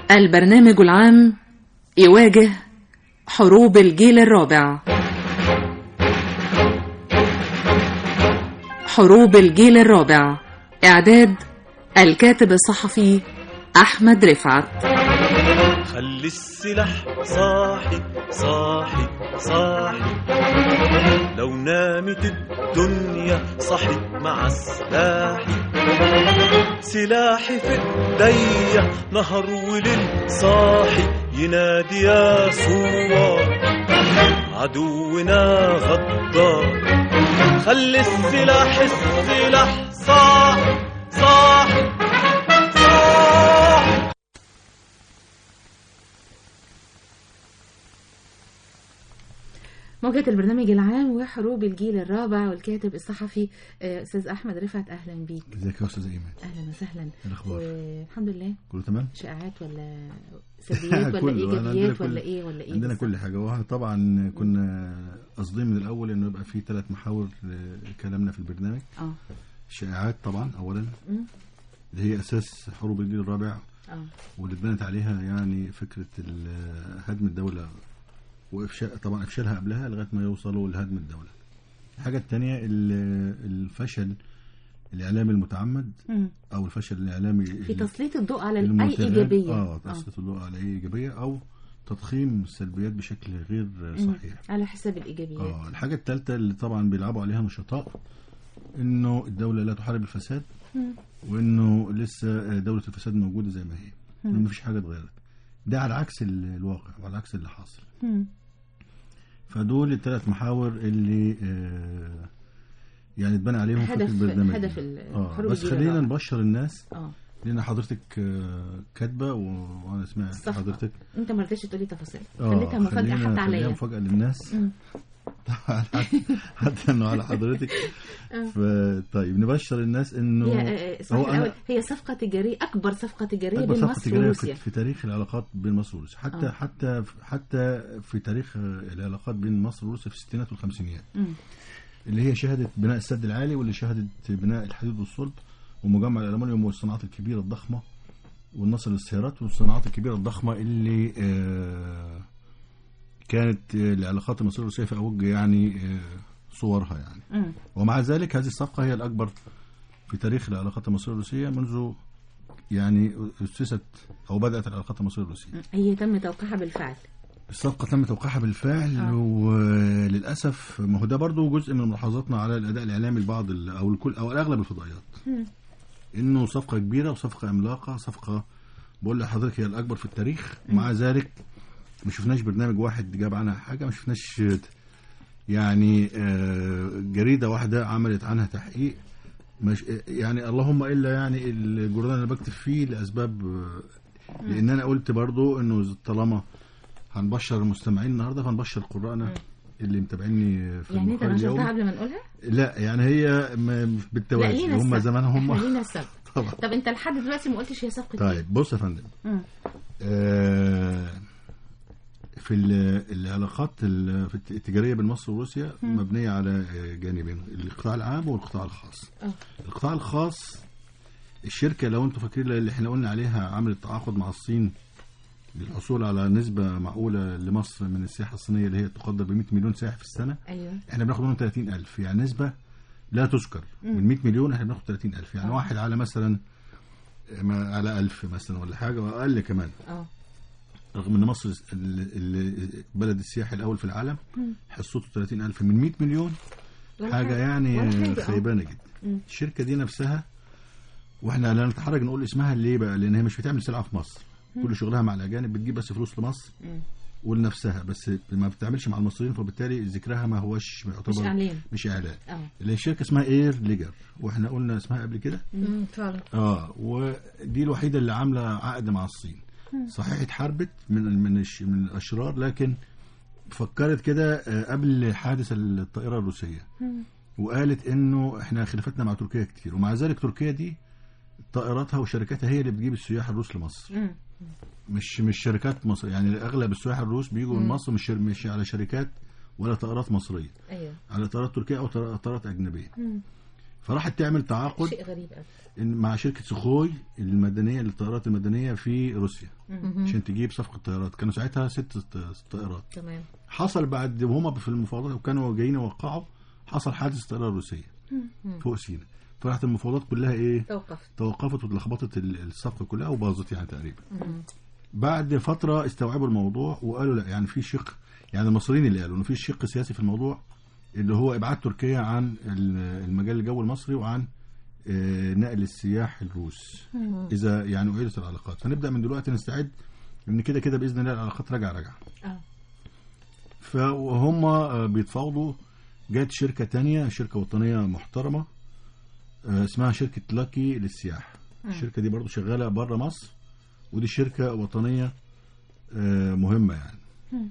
البرنامج العام يواجه حروب الجيل الرابع. حروب الجيل الرابع، إعداد الكاتب الصحفي أحمد رفعت. خلي السلاح صاحي صاحي صاحي، لو نامت الدنيا صحت مع السلاح. سلاحي في ايديا نهر وليل صاحي، ينادي يا ثوار عدونا غدار. خلي السلاح السلاح صاحي صاحي صاحي. موجة البرنامج العام وحروب الجيل الرابع، والكاتب الصحفي أستاذ أحمد رفعت. أهلا بيك. ازيك يا أستاذ إيمان؟ أهلا وسهلا. الأخبار؟ الحمد لله كله تمام؟ شائعات ولا سلبيات ولا إيجابيات ولا إيه؟ عندنا كل حاجة. واحنا طبعا كنا قصدين من الأول إنه يبقى في 3 محاور لكلامنا في البرنامج. الشائعات طبعا أولا، اللي هي أساس حروب الجيل الرابع، واللي اتبنت عليها يعني فكرة هدم الدولة طبعا افشالها قبلها لغايه ما يوصلوا لهدم الدوله. الحاجه الثانيه الفشل الاعلامي المتعمد او الفشل الاعلامي في تسليط الضوء على اي ايجابيه. تسليط الضوء على اي ايجابيه او تضخيم السلبيات بشكل غير صحيح على حساب الايجابيات. الحاجه الثالثه اللي طبعا بيلعبوا عليها نشطاء، انه الدوله لا تحارب الفساد، وانه لسه دوله الفساد موجوده زي ما هي، ما فيش حاجه اتغيرت. ده على عكس الواقع وعلى عكس اللي حاصل. فدول ال3 محاور اللي يعني اتبنى عليهم فكرة البرنامج. هدف بس خلينا نبشر الناس، لان حضرتك كاتبه وانا سمعت حضرتك. انت ما رضيتش تقولي تفاصيل، خليتها مفاجاه حتى عليا. خليها مفاجاه للناس حتى انه على حضرتك. طيب نبشر الناس انه هي صفقه تجاريه، اكبر صفقه تجاريه بين مصر وروسيا في تاريخ العلاقات بين مصر وروسيا، حتى في تاريخ العلاقات بين مصر وروسيا في الستينات والخمسينيات، اللي هي شهدت بناء السد العالي، واللي شهدت بناء الحديد والصلب ومجمع الألمنيوم والصناعات الكبيره الضخمه والنصر للسيارات والصناعات الكبيره الضخمه اللي كانت العلاقات المصرية الروسية في أوج يعني صورها يعني. ومع ذلك هذه الصفقة هي الأكبر في تاريخ العلاقات المصرية الروسية منذ يعني أسست أو بدأت العلاقات المصرية الروسية. هي تم توقيعها بالفعل. الصفقة تم توقيعها بالفعل. وللأسف ما هو ده برضو جزء من ملاحظاتنا على الأداء الإعلامي لبعض أو الكل أو أغلب الفضائيات، إنه صفقة كبيرة وصفقة عملاقة، صفقة بقول لحضرتك هي الأكبر في التاريخ. ومع ذلك ما شفناش برنامج واحد جاب عنها حاجة، ما شفناش يعني جريدة واحدة عملت عنها تحقيق، يعني اللهم إلا يعني الجورنال اللي بكتب فيه لأسباب، لأن أنا قلت برضو إنه طالما هنبشر المستمعين النهاردة فنبشر قراءنا اللي متابعيني في يعني. أنت نشرتها قبل ما نقولها؟ لا يعني هي بالتوازي هم زمانهم لينا السبب. طب أنت لحد دلوقتي ما قلتش هي صفقة. طيب بص يا فندم، في العلاقات التجارية بين مصر وروسيا مبنية على جانبين، القطاع العام والقطاع الخاص. القطاع الخاص الشركة لو انتم فاكرين اللي احنا قلنا عليها عملت تعاقد مع الصين للحصول على نسبة معقولة لمصر من السياحة الصينية اللي هي تقدر ب 100 مليون سائح في السنة. أيوة. احنا بناخد منهم 30,000، يعني نسبة لا تذكر. من 100 مليون احنا بناخد 30,000، يعني واحد على مثلا على 1000 مثلا ولا حاجة وأقل كمان. رغم ان مصر البلد السياحي الاول في العالم، حصته 30,000 من 100 مليون، حاجه يعني خيبانه جدا. الشركه دي نفسها، واحنا لا نتحرج نقول اسمها ليه بقى، لان هي مش بتعمل سلعه في مصر، كل شغلها مع الاجانب، بتجيب بس فلوس لمصر ولنفسها، بس ما بتعملش مع المصريين، فبالتالي ذكرها ما هوش يعتبر مش اعلان. اللي الشركه اسمها اير ليجر، واحنا قلنا اسمها قبل كده فعلا. ودي الوحيده اللي عامله عقد مع الصين. صحيح اتحاربت من الاشرار، لكن فكرت كده قبل حادث الطائره الروسيه، وقالت انه احنا خلافتنا مع تركيا كتير، ومع ذلك تركيا دي طائراتها وشركاتها هي اللي بتجيب السياح الروس لمصر، مش شركات مصر. يعني اغلب السياح الروس بيجوا من مصر مش على شركات ولا طائرات مصريه، على طائرات تركيه او طائرات اجنبيه. فراحت تعمل تعاقد شيء غريب قوي مع شركه سخوي المدنيه للطائرات المدنيه في روسيا عشان تجيب صفقه طيارات. كانوا ساعتها 6 طائرات. تمام. حصل بعد وهم في المفاوضات وكانوا جايين يوقعوا، حصل حادث طياره روسيه فوق سيناء، فراحت المفاوضات كلها ايه توقفت واتلخبطت الصفقه كلها وباظت يعني تقريبا. بعد فتره استوعبوا الموضوع وقالوا لا، يعني في شق، يعني المصريين اللي قالوا انه في شق سياسي في الموضوع، اللي هو ابعاد تركيا عن المجال الجوي المصري وعن نقل السياح الروس اذا يعني اعيدت العلاقات. فنبدا من دلوقتي نستعد ان كده كده باذن الله العلاقات راجعه. فهم بيتفاوضوا، جت شركه تانية، شركه وطنيه محترمه اسمها شركه لاكي للسياحه. الشركه دي برضو شغاله بره مصر، ودي شركه وطنيه مهمه يعني.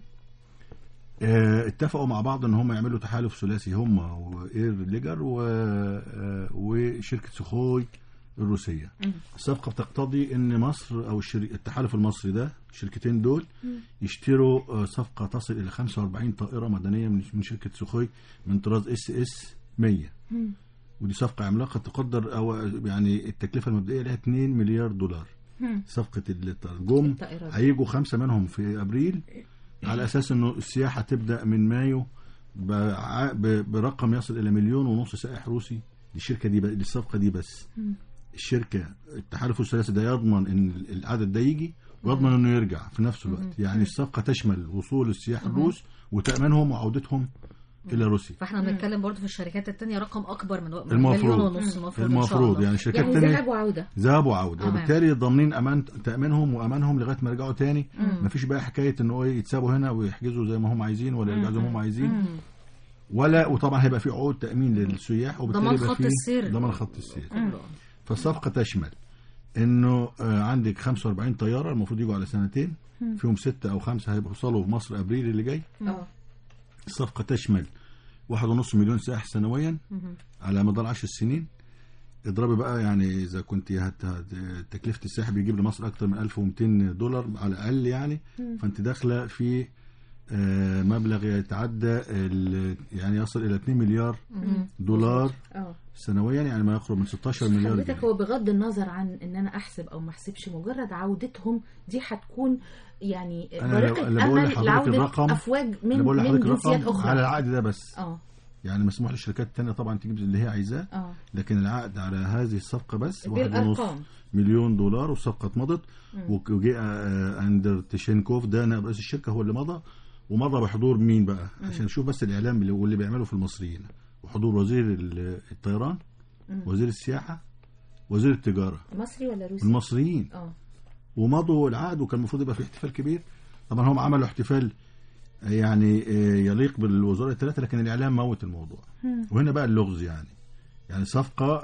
اتفقوا مع بعض ان هم يعملوا تحالف ثلاثي، هم واير ليجر وشركه سخوي الروسيه. الصفقه بتقتضي ان مصر او التحالف المصري ده، الشركتين دول يشتروا صفقه تصل الى 45 طائره مدنيه من شركه سخوي من طراز SS 100. ودي صفقه عملاقه تقدر او يعني التكلفه المبدئيه لها 2 مليار دولار. صفقه الجم هيجوا 5 منهم في ابريل، على اساس انه السياحه تبدا من مايو برقم يصل الى 1.5 مليون سائح روسي. الشركه دي الصفقه دي بس. الشركه التحالف الثلاثي ده يضمن ان العدد ده يجي ويضمن انه يرجع في نفس الوقت. يعني الصفقه تشمل وصول السياح الروس وتامينهم وعودتهم الى روسيا. فاحنا بنتكلم برضه في الشركات الثانية رقم اكبر من المفروض يعني الشركات الثانيه ذهاب وعوده وبالتالي ضامنين امان تامينهم وامانهم لغايه ما يرجعوا تاني. مفيش بقى حكايه انه يتسابوا هنا ويحجزوا زي ما هم عايزين ولا يرجعوا زي ما هم عايزين ولا. وطبعا هيبقى في عقود تامين للسياح وبالتالي ضمان خط السير. فالصفقه تشمل انه عندك 45 طياره المفروض يجوا على سنتين، فيهم 6 أو 5 هيوصلوا في مصر ابريل اللي جاي. الصفقه تشمل 1.5 مليون سائح سنويا على مدار 10 سنين. اضربي بقى يعني اذا كنت تكلفه السائح بيجيب لمصر اكتر من 1200 دولار على الاقل يعني. فانت داخله في مبلغ يتعدى يعني يصل الى 2 مليار دولار سنويا، يعني ما يقرب من 16 مليار جنيه. هو بغض النظر عن ان انا احسب او ما احسبش، مجرد عودتهم دي هتكون يعني برقة امل لعودة افواج من جنسيات اخرى على العقد ده بس. يعني مسموح للشركات الثانيه طبعا تجيب اللي هي عايزاه، لكن العقد على هذه الصفقه بس 1.5 مليون دولار. والصفقه اتمضت وجاء اندر تشينكوف ده نائب رئيس الشركه هو اللي مضى بحضور مين بقى عشان نشوف بس الاعلام واللي بيعمله في المصريين، وحضور وزير الطيران، وزير السياحه، وزير التجاره. مصري ولا روسي؟ المصريين. ومضوا العقد وكان المفروض يبقى في احتفال كبير. طبعا هم عملوا احتفال يعني يليق بالوزراء الثلاثه، لكن الاعلام موت الموضوع. وهنا بقى اللغز يعني صفقه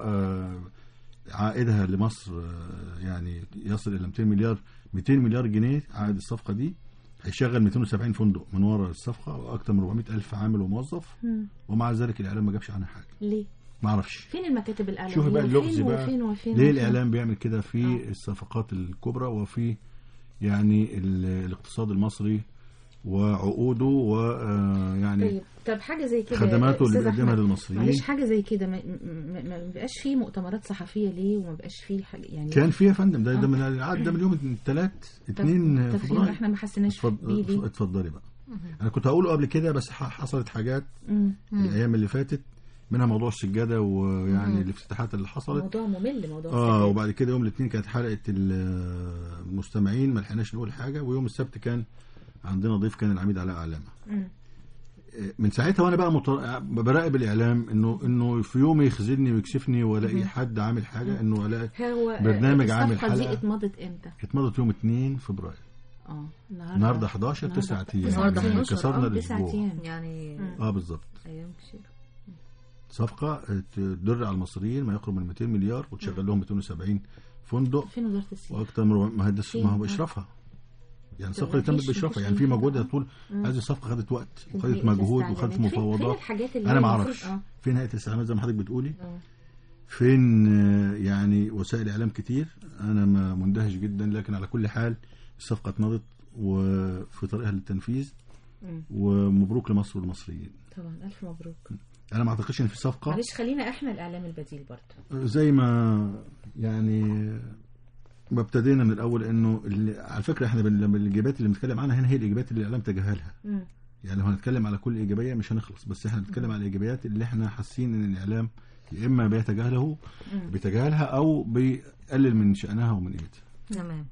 عائدها لمصر يعني يصل الى 200 مليار جنيه. عائد الصفقه دي هيشغل 270 فندق من وراء الصفقه واكثر من 400,000 عامل وموظف، ومع ذلك الاعلام ما جابش عنها حاجه. ليه؟ ما اعرفش. فين المكاتب الاعلاميه؟ شوف بقى اللغز بقى ليه الاعلام بيعمل كده في الصفقات الكبرى وفي يعني الاقتصاد المصري وعقوده ويعني طب حاجه زي كده خدماته اللي بيقدمها للمصريين. معلش حاجه زي كده ما بقاش فيه مؤتمرات صحفيه ليه؟ وما بقاش فيه يعني كان فيه يا فندم ده من العقد ده من يوم 2 فبراير. احنا ما حسيناش بيه ليه؟ اتفضلي بقى. انا كنت هقوله قبل كده بس حصلت حاجات الايام اللي فاتت، منها موضوع السجاده ويعني الافتتاحات اللي حصلت. موضوع ممل موضوع السجاده. وبعد كده يوم الاثنين كانت حلقه المستمعين ما لحقناش نقول حاجه، ويوم السبت كان عندنا ضيف كان العميد علاء علامه. من ساعتها وانا بقى براقب الاعلام انه في يوم يخزلني ويكشفني والاقي حد عامل حاجه، انه الاقي برنامج عامل حلقه. دي اتمضت امتى؟ اتمضت يوم 2 فبراير. النهارده 11 9 ايام. النهارده كسرنا الاسبوع يعني بالظبط. ايام كتير. صفقه تدر على المصريين ما يقرب من 200 مليار وتشغل لهم 270 فندق. فين وزاره السياحه؟ واكثر من ما هو اشرافها. يعني الصفقه تمت باشرافها، يعني في مجهود طول. هذه الصفقه خدت وقت وخدت مجهود وخدت مفاوضات. انا ما اعرفش فين هيئه الاستعلامات زي ما حضرتك بتقولي. فين يعني وسائل اعلام كتير. انا ما مندهش جدا، لكن على كل حال الصفقه اتمضت وفي طريقها للتنفيذ. ومبروك لمصر والمصريين. طبعا الف مبروك. انا ما اعتقدش ان في صفقه. معلش خلينا احنا الاعلام البديل برضه زي ما يعني ما ابتدينا من الاول، انه على فكره احنا لما الاجابات اللي بنتكلم عنها هنا هي الاجابات اللي الاعلام تجاهلها. يعني لو هنتكلم على كل ايجابيه مش هنخلص، بس احنا بنتكلم على الايجابيات اللي احنا حاسين ان الاعلام يا اما بيتجاهلها او بيقلل من شأنها ومن قيمتها. تمام.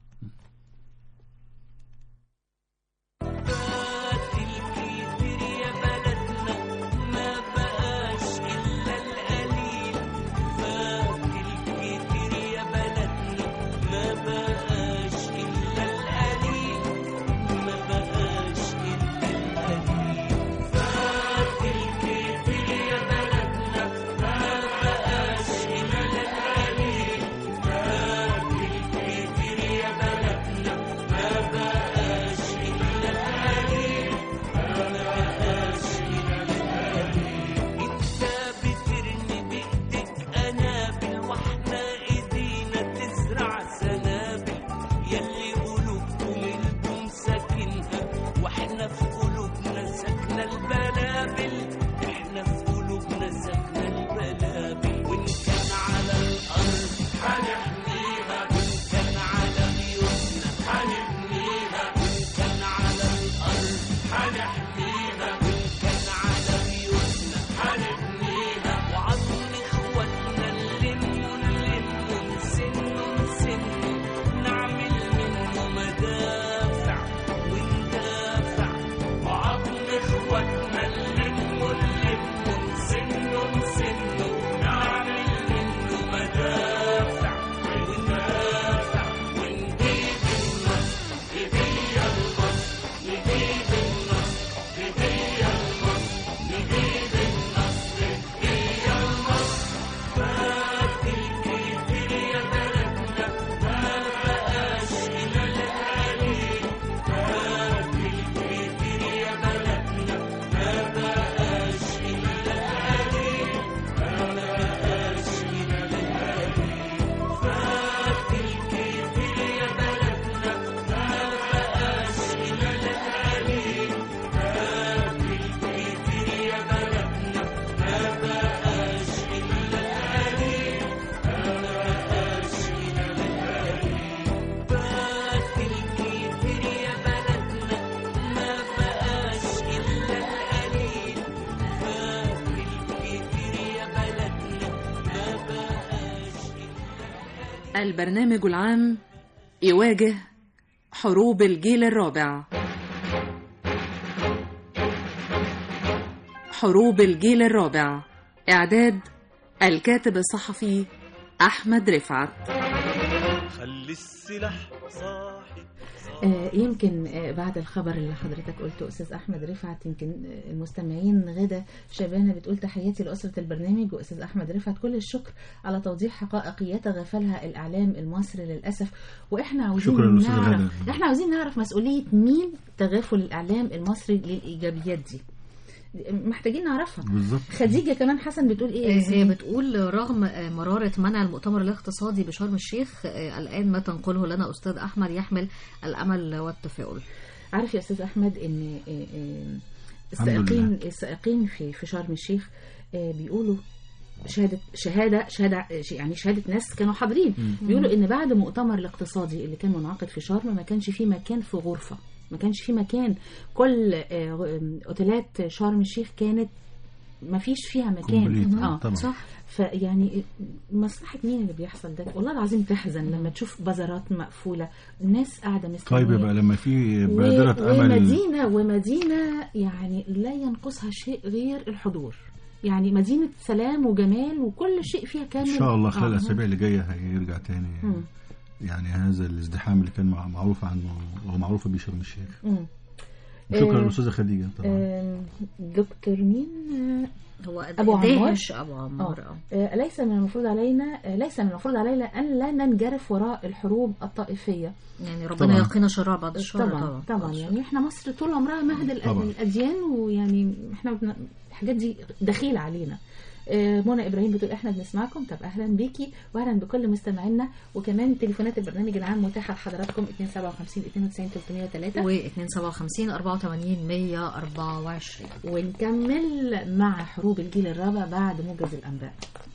البرنامج العام يواجه حروب الجيل الرابع. حروب الجيل الرابع، إعداد الكاتب الصحفي أحمد رفعت. خلي السلاح صاحي. يمكن بعد الخبر اللي حضرتك قلته أستاذ أحمد رفعت، يمكن المستمعين غدا شبانة بتقول تحياتي لأسرة البرنامج وأستاذ أحمد رفعت، كل الشكر على توضيح حقائق يتغافلها الإعلام المصري للأسف. وإحنا عاوزين نعرف مسؤولية مين تغافل الإعلام المصري للإيجابيات دي، محتاجين نعرفها بالظبط. خديجة كمان حسن بتقول ايه؟ هي بتقول رغم مرارة منع المؤتمر الاقتصادي بشرم الشيخ، الآن ما تنقله لنا أستاذ أحمد يحمل الأمل والتفاؤل. عارف يا أستاذ أحمد إن السائقين في شرم الشيخ بيقولوا شهادة يعني شهادة ناس كانوا حاضرين، بيقولوا إن بعد مؤتمر الاقتصادي اللي كان منعقد في شرم ما كانش فيه مكان في غرفة، ما كانش في مكان. كل اوتيلات شرم الشيخ كانت ما فيش فيها مكان. صح. فيعني مصلحة مين اللي بيحصل ده؟ والله العظيم تحزن لما تشوف بازارات مقفولة، الناس قاعدة مستنية. طيب يبقى لما في بادرة أمل ومدينة يعني لا ينقصها شيء غير الحضور، يعني مدينة سلام وجمال وكل شيء فيها كامل. إن شاء الله خلال الأسابيع اللي جاية هيرجع تاني. يعني هذا الازدحام اللي كان معروف عنه ومعروف به شرم الشيخ. شكرا للأستاذة خديجة. طبعا دكتور مين هو أبو عمار. ليس من المفروض علينا أن لا ننجرف وراء الحروب الطائفية، يعني ربنا يقينا شر بعد الشر. طبعا يعني احنا مصر طول عمرها مهد الأديان، ويعني احنا الحاجات دي دخيلة علينا. منى ابراهيم بتقول احنا بنسمعكم. طب اهلا بيكي واهلا بكل مستمعينا، وكمان تليفونات البرنامج العام متاحه لحضراتكم 257 92 303 و 257 84 124. ونكمل مع حروب الجيل الرابع بعد موجز الانباء.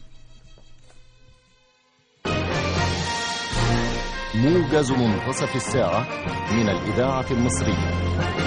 موجز منتصف الساعة من الإذاعة المصرية.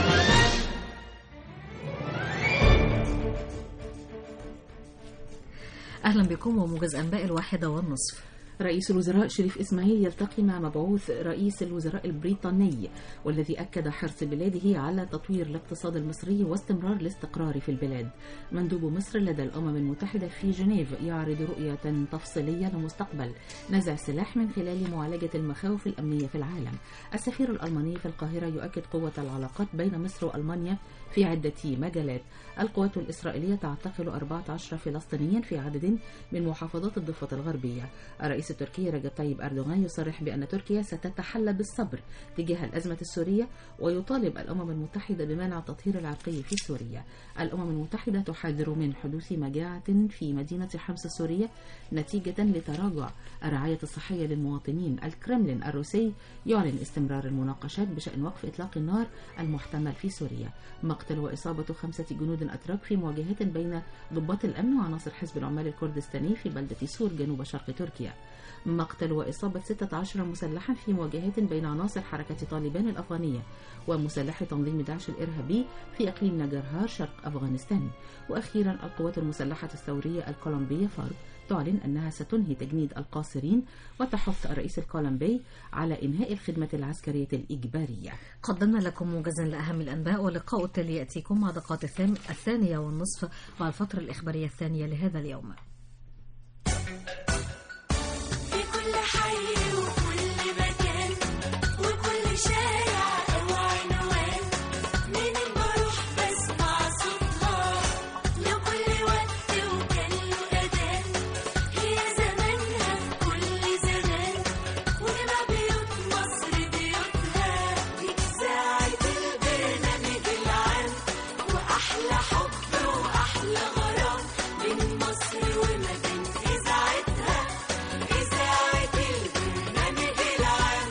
أهلا بكم وموجز أنباء 1:30. رئيس الوزراء شريف إسماعيل يلتقي مع مبعوث رئيس الوزراء البريطاني، والذي أكد حرص بلاده على تطوير الاقتصاد المصري واستمرار الاستقرار في البلاد. مندوب مصر لدى الأمم المتحدة في جنيف يعرض رؤية تفصيلية لمستقبل نزع السلاح من خلال معالجة المخاوف الأمنية في العالم. السفير الألماني في القاهرة يؤكد قوة العلاقات بين مصر وألمانيا في عدة مجالات. القوات الإسرائيلية تعتقل 14 فلسطينيا في عدد من محافظات الضفة الغربية. الرئيس التركي رجب طيب أردوغان يصرح بأن تركيا ستتحلى بالصبر تجاه الأزمة السورية، ويطالب الأمم المتحدة بمنع التطهير العرقي في سوريا. الأمم المتحدة تحذر من حدوث مجاعة في مدينة حمص السورية نتيجة لتراجع الرعاية الصحية للمواطنين. الكرملين الروسي يعلن استمرار المناقشات بشأن وقف إطلاق النار المحتمل في سوريا. مقتل وإصابة 5 جنود أتراك في مواجهات بين ضباط الأمن وعناصر حزب العمال الكردستاني في بلدة سور جنوب شرق تركيا. مقتل وإصابة 16 مسلحا في مواجهات بين عناصر حركة طالبان الأفغانية ومسلحي تنظيم داعش الإرهابي في إقليم نجرهار شرق أفغانستان. وأخيرا القوات المسلحة الثورية الكولومبية فارك تعلن أنها ستنهي تجنيد القاصرين، وتحث الرئيس الكولومبي على إنهاء الخدمة العسكرية الإجبارية. قدمنا لكم موجزا لأهم الأنباء، واللقاء التالي يأتيكم مع دقات 1:30 والفترة الإخبارية الثانية لهذا اليوم. في كل حي وكل مكان وكل شارع أو عنوان، من بروح بسمع صوتها لكل وقت وكان له أذان. هي زمانها في كل زمان، وجمع بيوت مصر بيوتها. دي إذاعة البرنامج العام، وأحلى حب وأحلى غرام من مصر وما بين إذاعتها. إذاعة البرنامج العام.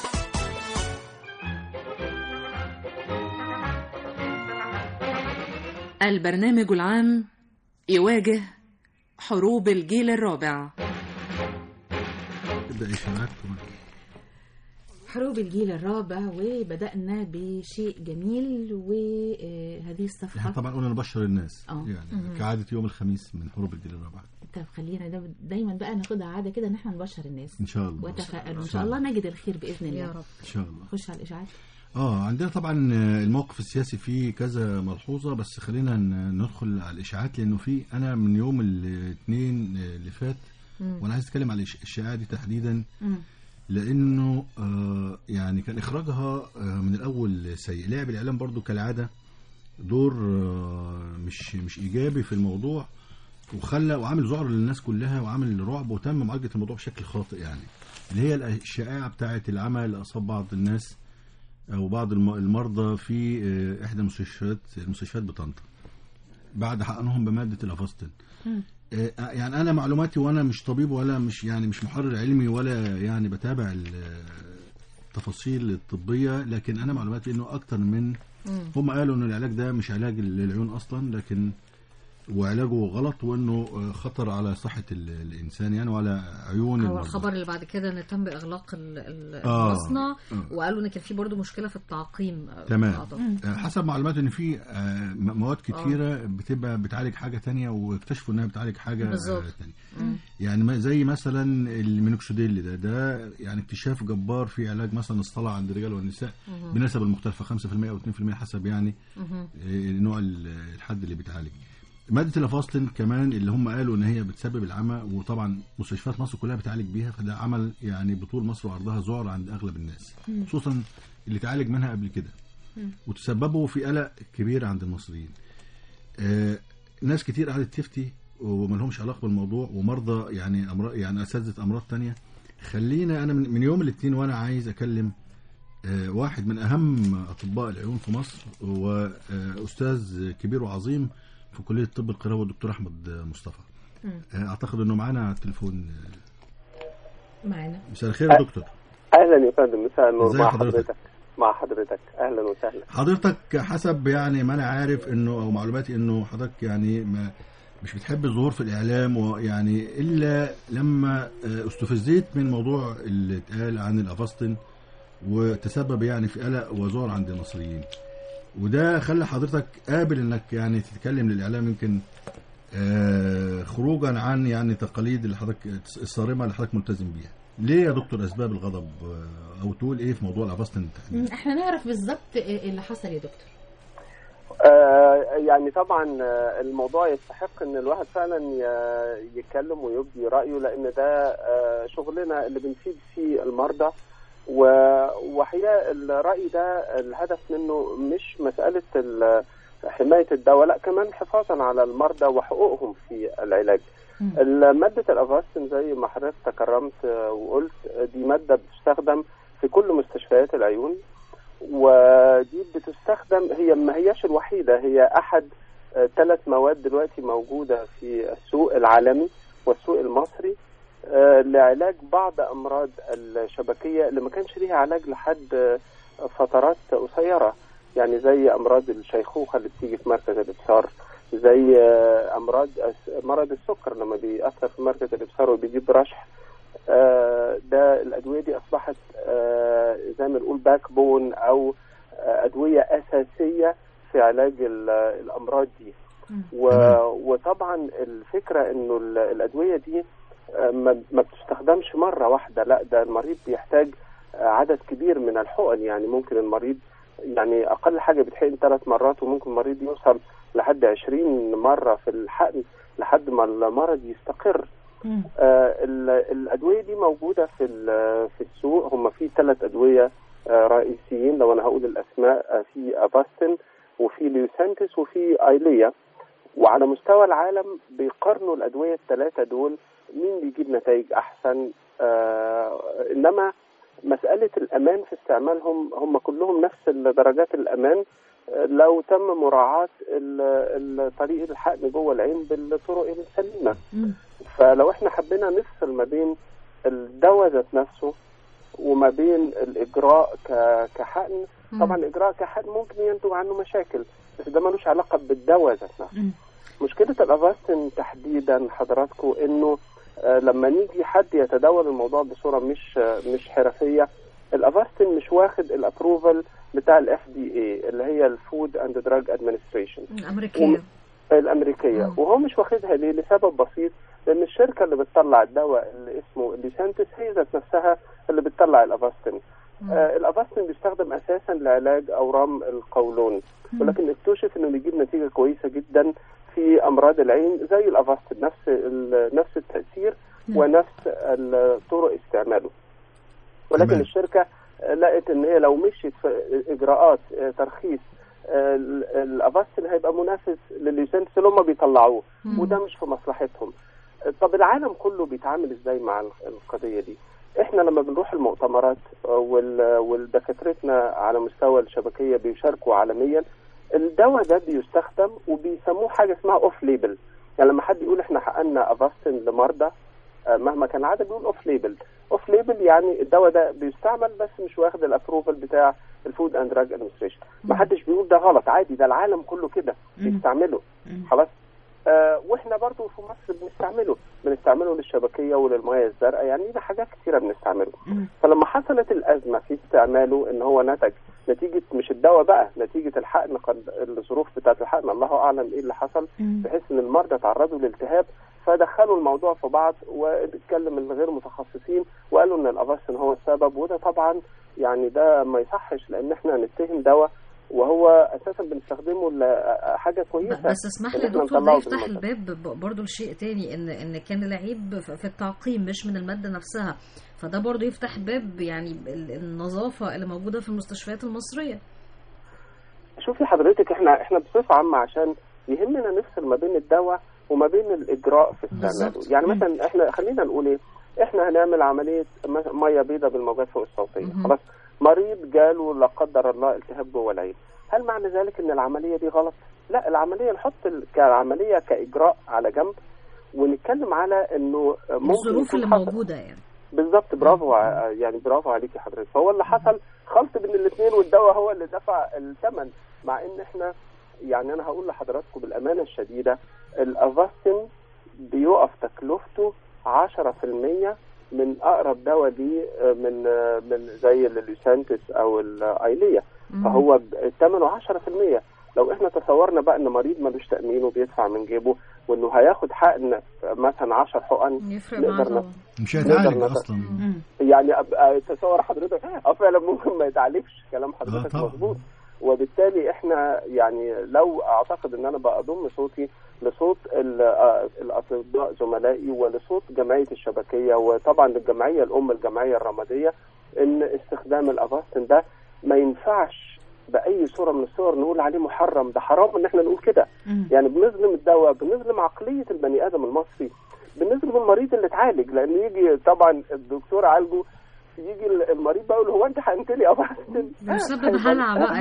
البرنامج العام يواجه حروب الجيل الرابع. تبدأ إشاعات كمان. حروب الجيل الرابع، وبدأنا بشيء جميل وهذه الصفحة. احنا طبعا قلنا نبشر الناس آه. يعني كعادة يوم الخميس من حروب الجيل الرابع. طب خلينا دايما بقى ناخدها عادة كده ان احنا نبشر الناس إن شاء الله. وتفائلوا ان شاء الله نجد الخير بإذن الله يا رب. إن شاء الله. نخش على الإشاعات. عندنا طبعا الموقف السياسي فيه كذا ملحوظة، بس خلينا ندخل على الإشاعات، لأنه أنا من يوم الاثنين اللي فات وأنا عايز أتكلم على الإشاعة دي تحديدا، لأنه يعني كان إخراجها من الأول سيء. لعب الإعلام برضو كالعادة دور مش إيجابي في الموضوع، وعامل ذعر للناس كلها وعامل رعب، وتم معالجة الموضوع بشكل خاطئ، يعني اللي هي الشائعة بتاعة العمى اللي أصاب بعض الناس أو بعض المرضى في إحدى المستشفيات بطنطا بعد حقنهم بمادة الأفاستين. يعني أنا معلوماتي، وأنا مش طبيب ولا مش محرر علمي ولا يعني بتابع التفاصيل الطبية، لكن أنا معلوماتي إنه أكتر من هم قالوا إن العلاج ده مش علاج للعيون أصلا، لكن وعلاجه غلط، وانه خطر على صحة الانسان يعني وعلى عيون هو الخبر اللي بعد كده ان تم اغلاق المصنع وقالوا ان كان في برضو مشكلة في التعقيم. تمام. حسب معلومات ان في مواد كتيرة بتبقى بتعالج حاجة تانية، واكتشفوا انها بتعالج حاجة تانية. يعني زي مثلا المينوكسيديل ده يعني اكتشاف جبار في علاج مثلا الصلع عند الرجال والنساء بنسب المختلفة 5% او 2% حسب يعني نوع الحد اللي بيتعالج. مادة الافاستين كمان اللي هم قالوا ان هي بتسبب العمى، وطبعا مستشفيات مصر كلها بتعالج بيها، فده عمل يعني بطول مصر وعرضها ذعر عند اغلب الناس، خصوصا اللي تعالج منها قبل كده، وتسببوا في قلق كبير عند المصريين. ناس كتير قعدت تفتي وما لهمش علاقه بالموضوع، ومرضى يعني امراض يعني اساتذه امراض تانية. خلينا انا من يوم الاثنين وانا عايز اكلم واحد من اهم اطباء العيون في مصر، واستاذ كبير وعظيم في كلية طب القراءة، والدكتور أحمد مصطفى. اعتقد انه معانا على التليفون. معانا. مساء الخير يا دكتور. اهلا يا فندم، مساء النور. ازي حضرتك؟ مع حضرتك اهلا وسهلا. حضرتك حسب يعني ما انا عارف انه او معلوماتي انه حضرتك يعني ما مش بتحب الظهور في الاعلام، ويعني الا لما استفزيت من موضوع اللي اتقال عن الافاستن وتسبب يعني في قلق وذعر عند المصريين، وده خلى حضرتك قابل انك يعني تتكلم للاعلام، يمكن خروجا عن يعني تقاليد اللي حضرتك الصارمه اللي حضرتك ملتزم بيها. ليه يا دكتور اسباب الغضب، او تقول ايه في موضوع الافاستن تحديدا؟ احنا نعرف بالظبط اللي حصل يا دكتور. يعني طبعا الموضوع يستحق ان الواحد فعلا يتكلم ويبدي رايه، لان ده شغلنا اللي بنفيد فيه المرضى. وحقيقه الراي ده الهدف منه مش مساله حمايه الدواء، لا كمان حفاظا على المرضى وحقوقهم في العلاج. ماده الافاستن زي ما حضرتك تكرمت وقلت، دي ماده بتستخدم في كل مستشفيات العيون، ودي بتستخدم، هي ما هياش الوحيده، هي احد 3 مواد دلوقتي موجوده في السوق العالمي والسوق المصري لعلاج بعض امراض الشبكيه اللي ما كانش ليها علاج لحد فترات قصيره، يعني زي امراض الشيخوخه اللي بتيجي في مركز الابصار، زي مرض السكر لما بيأثر في مركز الابصار وبيجيب رشح. ده الادويه دي اصبحت زي ما نقول باك بون او ادويه اساسيه في علاج الامراض دي. وطبعا الفكره انه الادويه دي ما بتستخدمش مره واحده، لا ده المريض بيحتاج عدد كبير من الحقن، يعني ممكن المريض يعني اقل حاجه بيتحقن 3 مرات، وممكن المريض يوصل لحد 20 مره في الحقن لحد ما المرض يستقر. الادويه دي موجوده في السوق، هم في 3 ادويه رئيسيين لو انا هقول الاسماء، في افاستن وفي ليوسانتس وفي ايليا. وعلى مستوى العالم بيقارنوا الادويه ال3 دول مين بيجيب نتائج احسن. انما مساله الامان في استعمالهم، هم كلهم نفس درجات الامان لو تم مراعاه طريقه الحقن جوه العين بالطرق السليمه. فلو احنا حبينا نفصل ما بين الدواء ذات نفسه وما بين الاجراء كحقن، طبعا الاجراء كحقن ممكن ينتج عنه مشاكل، بس ده ملوش علاقه بالدواء ذات نفسه. مشكله الافاستن تحديدا حضراتكم انه لما نيجي حد يتداول الموضوع بصوره مش حرفيه، الافاستن مش واخد الابروفال بتاع الFDA اللي هي الفود اند دراج ادمنستريشن الامريكيه. وهو مش واخدها ليه؟ لسبب بسيط، لان الشركه اللي بتطلع الدواء اللي اسمه ليسانتس هي ذات نفسها اللي بتطلع الافاستن. الافاستن بيستخدم اساسا لعلاج اورام القولون، ولكن اكتشف انه بيجيب نتيجه كويسه جدا في امراض العين زي الافاستن، نفس التاثير ونفس طرق استعماله. ولكن الشركه لقت ان هي لو مشيت في اجراءات ترخيص الافاستن هيبقى منافس للليسانتس اللي هم بيطلعوه، وده مش في مصلحتهم. طب العالم كله بيتعامل ازاي مع القضيه دي؟ احنا لما بنروح المؤتمرات والدكاترتنا على مستوى الشبكيه بيشاركوا عالميا، الدواء ده بيستخدم وبيسموه حاجه اسمها اوف ليبل. يعني لما حد يقول احنا حققنا افاستن لمرضى مهما كان العدد بيقول اوف ليبل. اوف ليبل يعني الدواء ده بيستعمل بس مش واخد الابروفال بتاع الفود اند دراج ادمنستريشن. ما حدش بيقول ده غلط، عادي، ده العالم كله كده بيستعمله خلاص. واحنا برضو في مصر بنستعمله للشبكيه وللمياه الزرقاء، يعني ده حاجات كثيره بنستعمله. فلما حصلت الازمه في استعماله ان هو نتيجه مش الدواء بقى، نتيجه الحقن، الظروف بتاعه الحقن الله اعلم ايه اللي حصل، بحيث ان المرضى تعرضوا لالتهاب، فدخلوا الموضوع في بعض واتكلم الغير متخصصين وقالوا ان الافاستن هو السبب. وده طبعا يعني ده ما يصحش، لان احنا نتهم دواء وهو اساسا بنستخدمه لحاجه كويسه. بس اسمح لي دكتور، ده يفتح الباب برضو لشيء تاني، ان كان العيب في التعقيم مش من الماده نفسها، فده برضو يفتح باب يعني النظافه اللي موجوده في المستشفيات المصريه. شوفي حضرتك، احنا بصفه عامه عشان يهمنا نفصل ما بين الدواء وما بين الاجراء في استعماله. يعني مثلا احنا خلينا نقول ايه، احنا هنعمل عمليه ميه بيضاء بالموجات فوق الصوتيه، خلاص مريض جاله لا قدر الله التهاب جوه العين، هل معنى ذلك ان العمليه دي غلط؟ لا، العمليه نحط كعمليه كاجراء على جنب، ونتكلم على انه ممكن الظروف اللي موجوده يعني. بالظبط، برافو يعني برافو عليكي حضرتك. فهو اللي حصل خلط بين الاثنين، والدواء هو اللي دفع الثمن. مع ان احنا يعني انا هقول لحضراتكم بالامانه الشديده، الافاستين بيوقف تكلفته 10% من اقرب دواء ليه من زي اللوسانتس او الايليا، فهو ثمنه 10%. لو احنا تصورنا بقى ان مريض ملوش تامين وبيدفع من جيبه، وانه هياخد حقن مثلا 10 حقن، نقدر مش هيتعالج اصلا. يعني تصور حضرتك فعلا ممكن ما يتعالجش. كلام حضرتك مظبوط. وبالتالي احنا يعني لو اعتقد ان انا بضم صوتي لصوت الاطباء زملائي ولصوت جمعيه الشبكيه، وطبعا للجمعيه الام الجمعيه الرماديه، ان استخدام الافاستين ده ما ينفعش باي صوره من الصور نقول عليه محرم. ده حرام ان احنا نقول كده. يعني بنظلم الدواء، بنظلم عقليه البني ادم المصري، بنظلم المريض اللي اتعالج. لان يجي طبعا الدكتور عالجه، يجي المريض بقى يقول هو انت حقنتلي افاستين؟ مسبب هلع بقى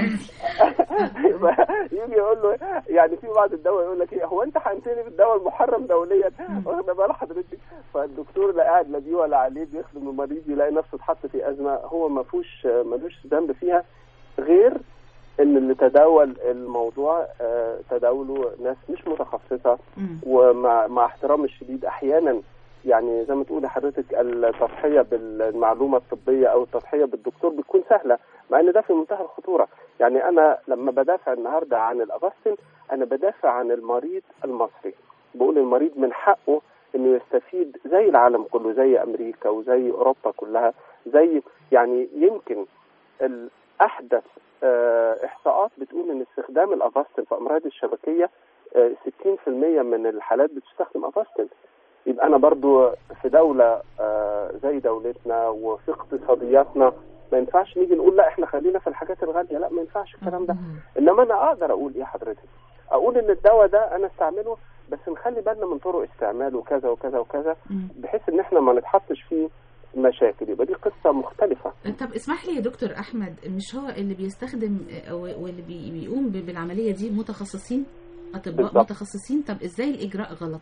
يجي يقول له يعني في بعض الدواء يقول لك ايه، هو انت حقنتني بالدواء المحرم دوليا؟ واخده بال حضرتك؟ فالدكتور لا قاعد لا بيه ولا عليه، بيخدم المريض يلاقي نفسه اتحط في ازمه هو ملوش ذنب فيها، غير ان اللي تداول الموضوع تداوله ناس مش متخصصه. ومع احترام الشديد احيانا يعني زي ما تقولي حضرتك التضحيه بالمعلومه الطبيه او التضحيه بالدكتور بتكون سهله، مع ان ده في منتهى الخطوره. يعني انا لما بدافع النهارده عن الافاستين، انا بدافع عن المريض المصري، بقول المريض من حقه انه يستفيد زي العالم كله، زي امريكا وزي اوروبا كلها. زي يعني يمكن الاحدث احصاءات بتقول ان استخدام الافاستين في امراض الشبكيه 60% من الحالات بتستخدم افاستين. يبقى انا برضو في دولة زي دولتنا وفي اقتصادياتنا ما ينفعش نيجي نقول لا احنا خلينا في الحاجات الغالية، لا ما ينفعش الكلام ده. انما انا اقدر اقول ايه حضرتك، اقول ان الدواء ده انا استعمله، بس نخلي بالنا من طرق استعماله وكذا وكذا وكذا، بحيث ان احنا ما نتحطش فيه مشاكل. يبقى دي قصة مختلفة. طب اسمح لي يا دكتور احمد، مش هو اللي بيستخدم واللي بيقوم بالعملية دي متخصصين، اطباء بالضبط متخصصين؟ طب ازاي الاجراء غلط؟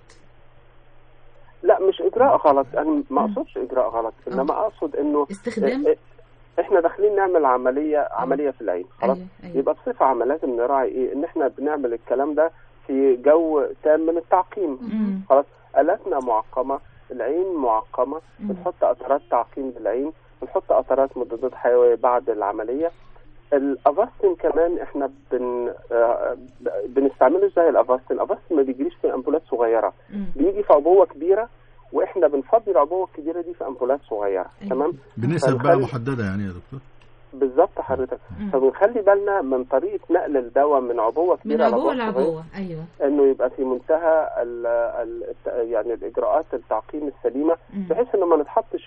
لا مش اجراء غلط، انا ما اقصدش اجراء غلط، انما اقصد انه استخدام. احنا داخلين نعمل عمليه في العين خلاص. أيوة. يبقى بصفه عامه لازم نراعي ايه، ان احنا بنعمل الكلام ده في جو تام من التعقيم. خلاص، آلاتنا معقمه، العين معقمه، بنحط قطرات تعقيم للعين، بنحط قطرات مضادات حيويه بعد العمليه. الافاستين كمان احنا بنستعمله زي الافاستين ما بيجريش في امبولات صغيره، بيجي في عبوه كبيره، واحنا بنفضي العبوه الكبيره دي في امبولات صغيره. تمام، بنسب بقى محدده يعني يا دكتور. بالظبط حضرتك. فبنخلي بالنا من طريقه نقل الدواء من عبوه كبيره لعبوه ايوه، انه يبقى في منتهى يعني الاجراءات التعقيم السليمه، بحيث انه ما نتحطش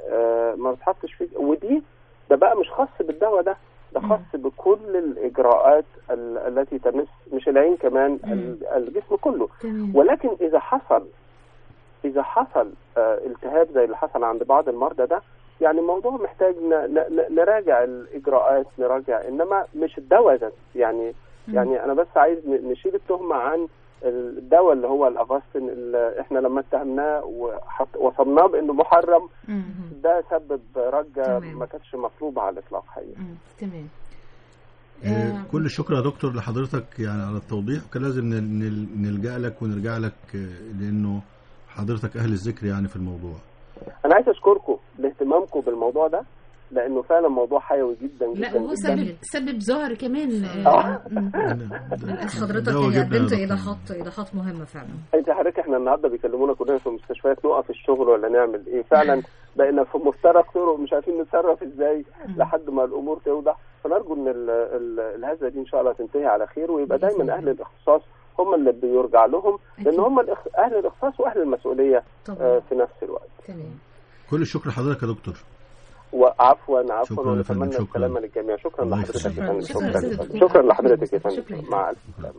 فيه ودي ده بقى مش خاص بالدواء ده خاص بكل الإجراءات التي تمس مش العين كمان الجسم كله. ولكن إذا حصل التهاب زي اللي حصل عند بعض المرضى ده، يعني الموضوع محتاج نراجع الإجراءات، إنما مش الدواء ده. يعني أنا بس عايز نشيل التهمة عن الدواء اللي هو الافاستين اللي احنا لما اتهمناه وصمناه بانه محرم، ده سبب رجة ما كانتش مطلوبة على الاطلاق حقيقي. تمام. كل الشكر يا دكتور لحضرتك يعني على التوضيح، وكان لازم نلجأ لك ونرجع لك لانه حضرتك اهل الذكر يعني في الموضوع. انا عايز اشكركم لاهتمامكم بالموضوع ده، لانه فعلا موضوع حيوي جدا جدا. لا وهو سبب ظهر كمان. حضرتك قدمت ايضاحات مهمه فعلا. انت حضرتك احنا النهارده بيكلمونا كلنا في المستشفيات نقف الشغل ولا نعمل ايه، فعلا بقينا في مفترق طرق مش عارفين نتصرف ازاي لحد ما الامور توضح. فنرجو ان الهزه دي ان شاء الله تنتهي على خير، ويبقى دايما اهل الاختصاص هم اللي بيرجع لهم، لان هم اهل الاختصاص واهل المسؤوليه في نفس الوقت. تمام. كل الشكر لحضرتك يا دكتور. وعفوا ونتمنى السلامه للجميع. شكرا لحضرتك يا فندم. شكرا لحضرتك يا فندم. مع الف سلامه.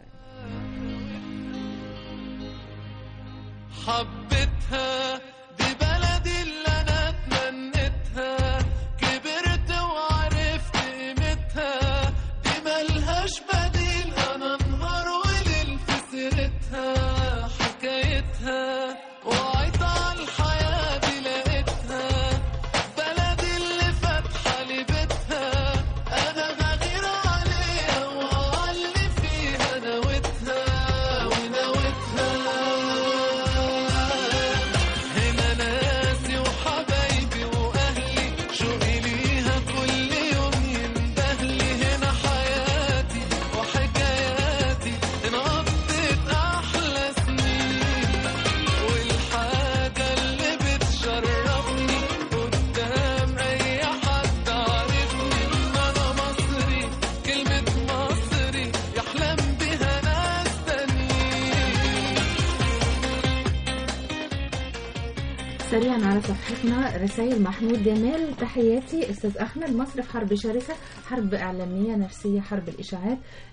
حبيتها دي بلدي اللي انا اتمنيتها، كبرت وعرفت قيمتها، دي ملهاش بديل، انا نهار وليل في سيرتها، حكايتها سريعا على صفحتنا رسائل محمود جمال. تحياتي أستاذ أحمد، مصر في حرب شرسة، حرب إعلامية نفسية، حرب الإشاعات.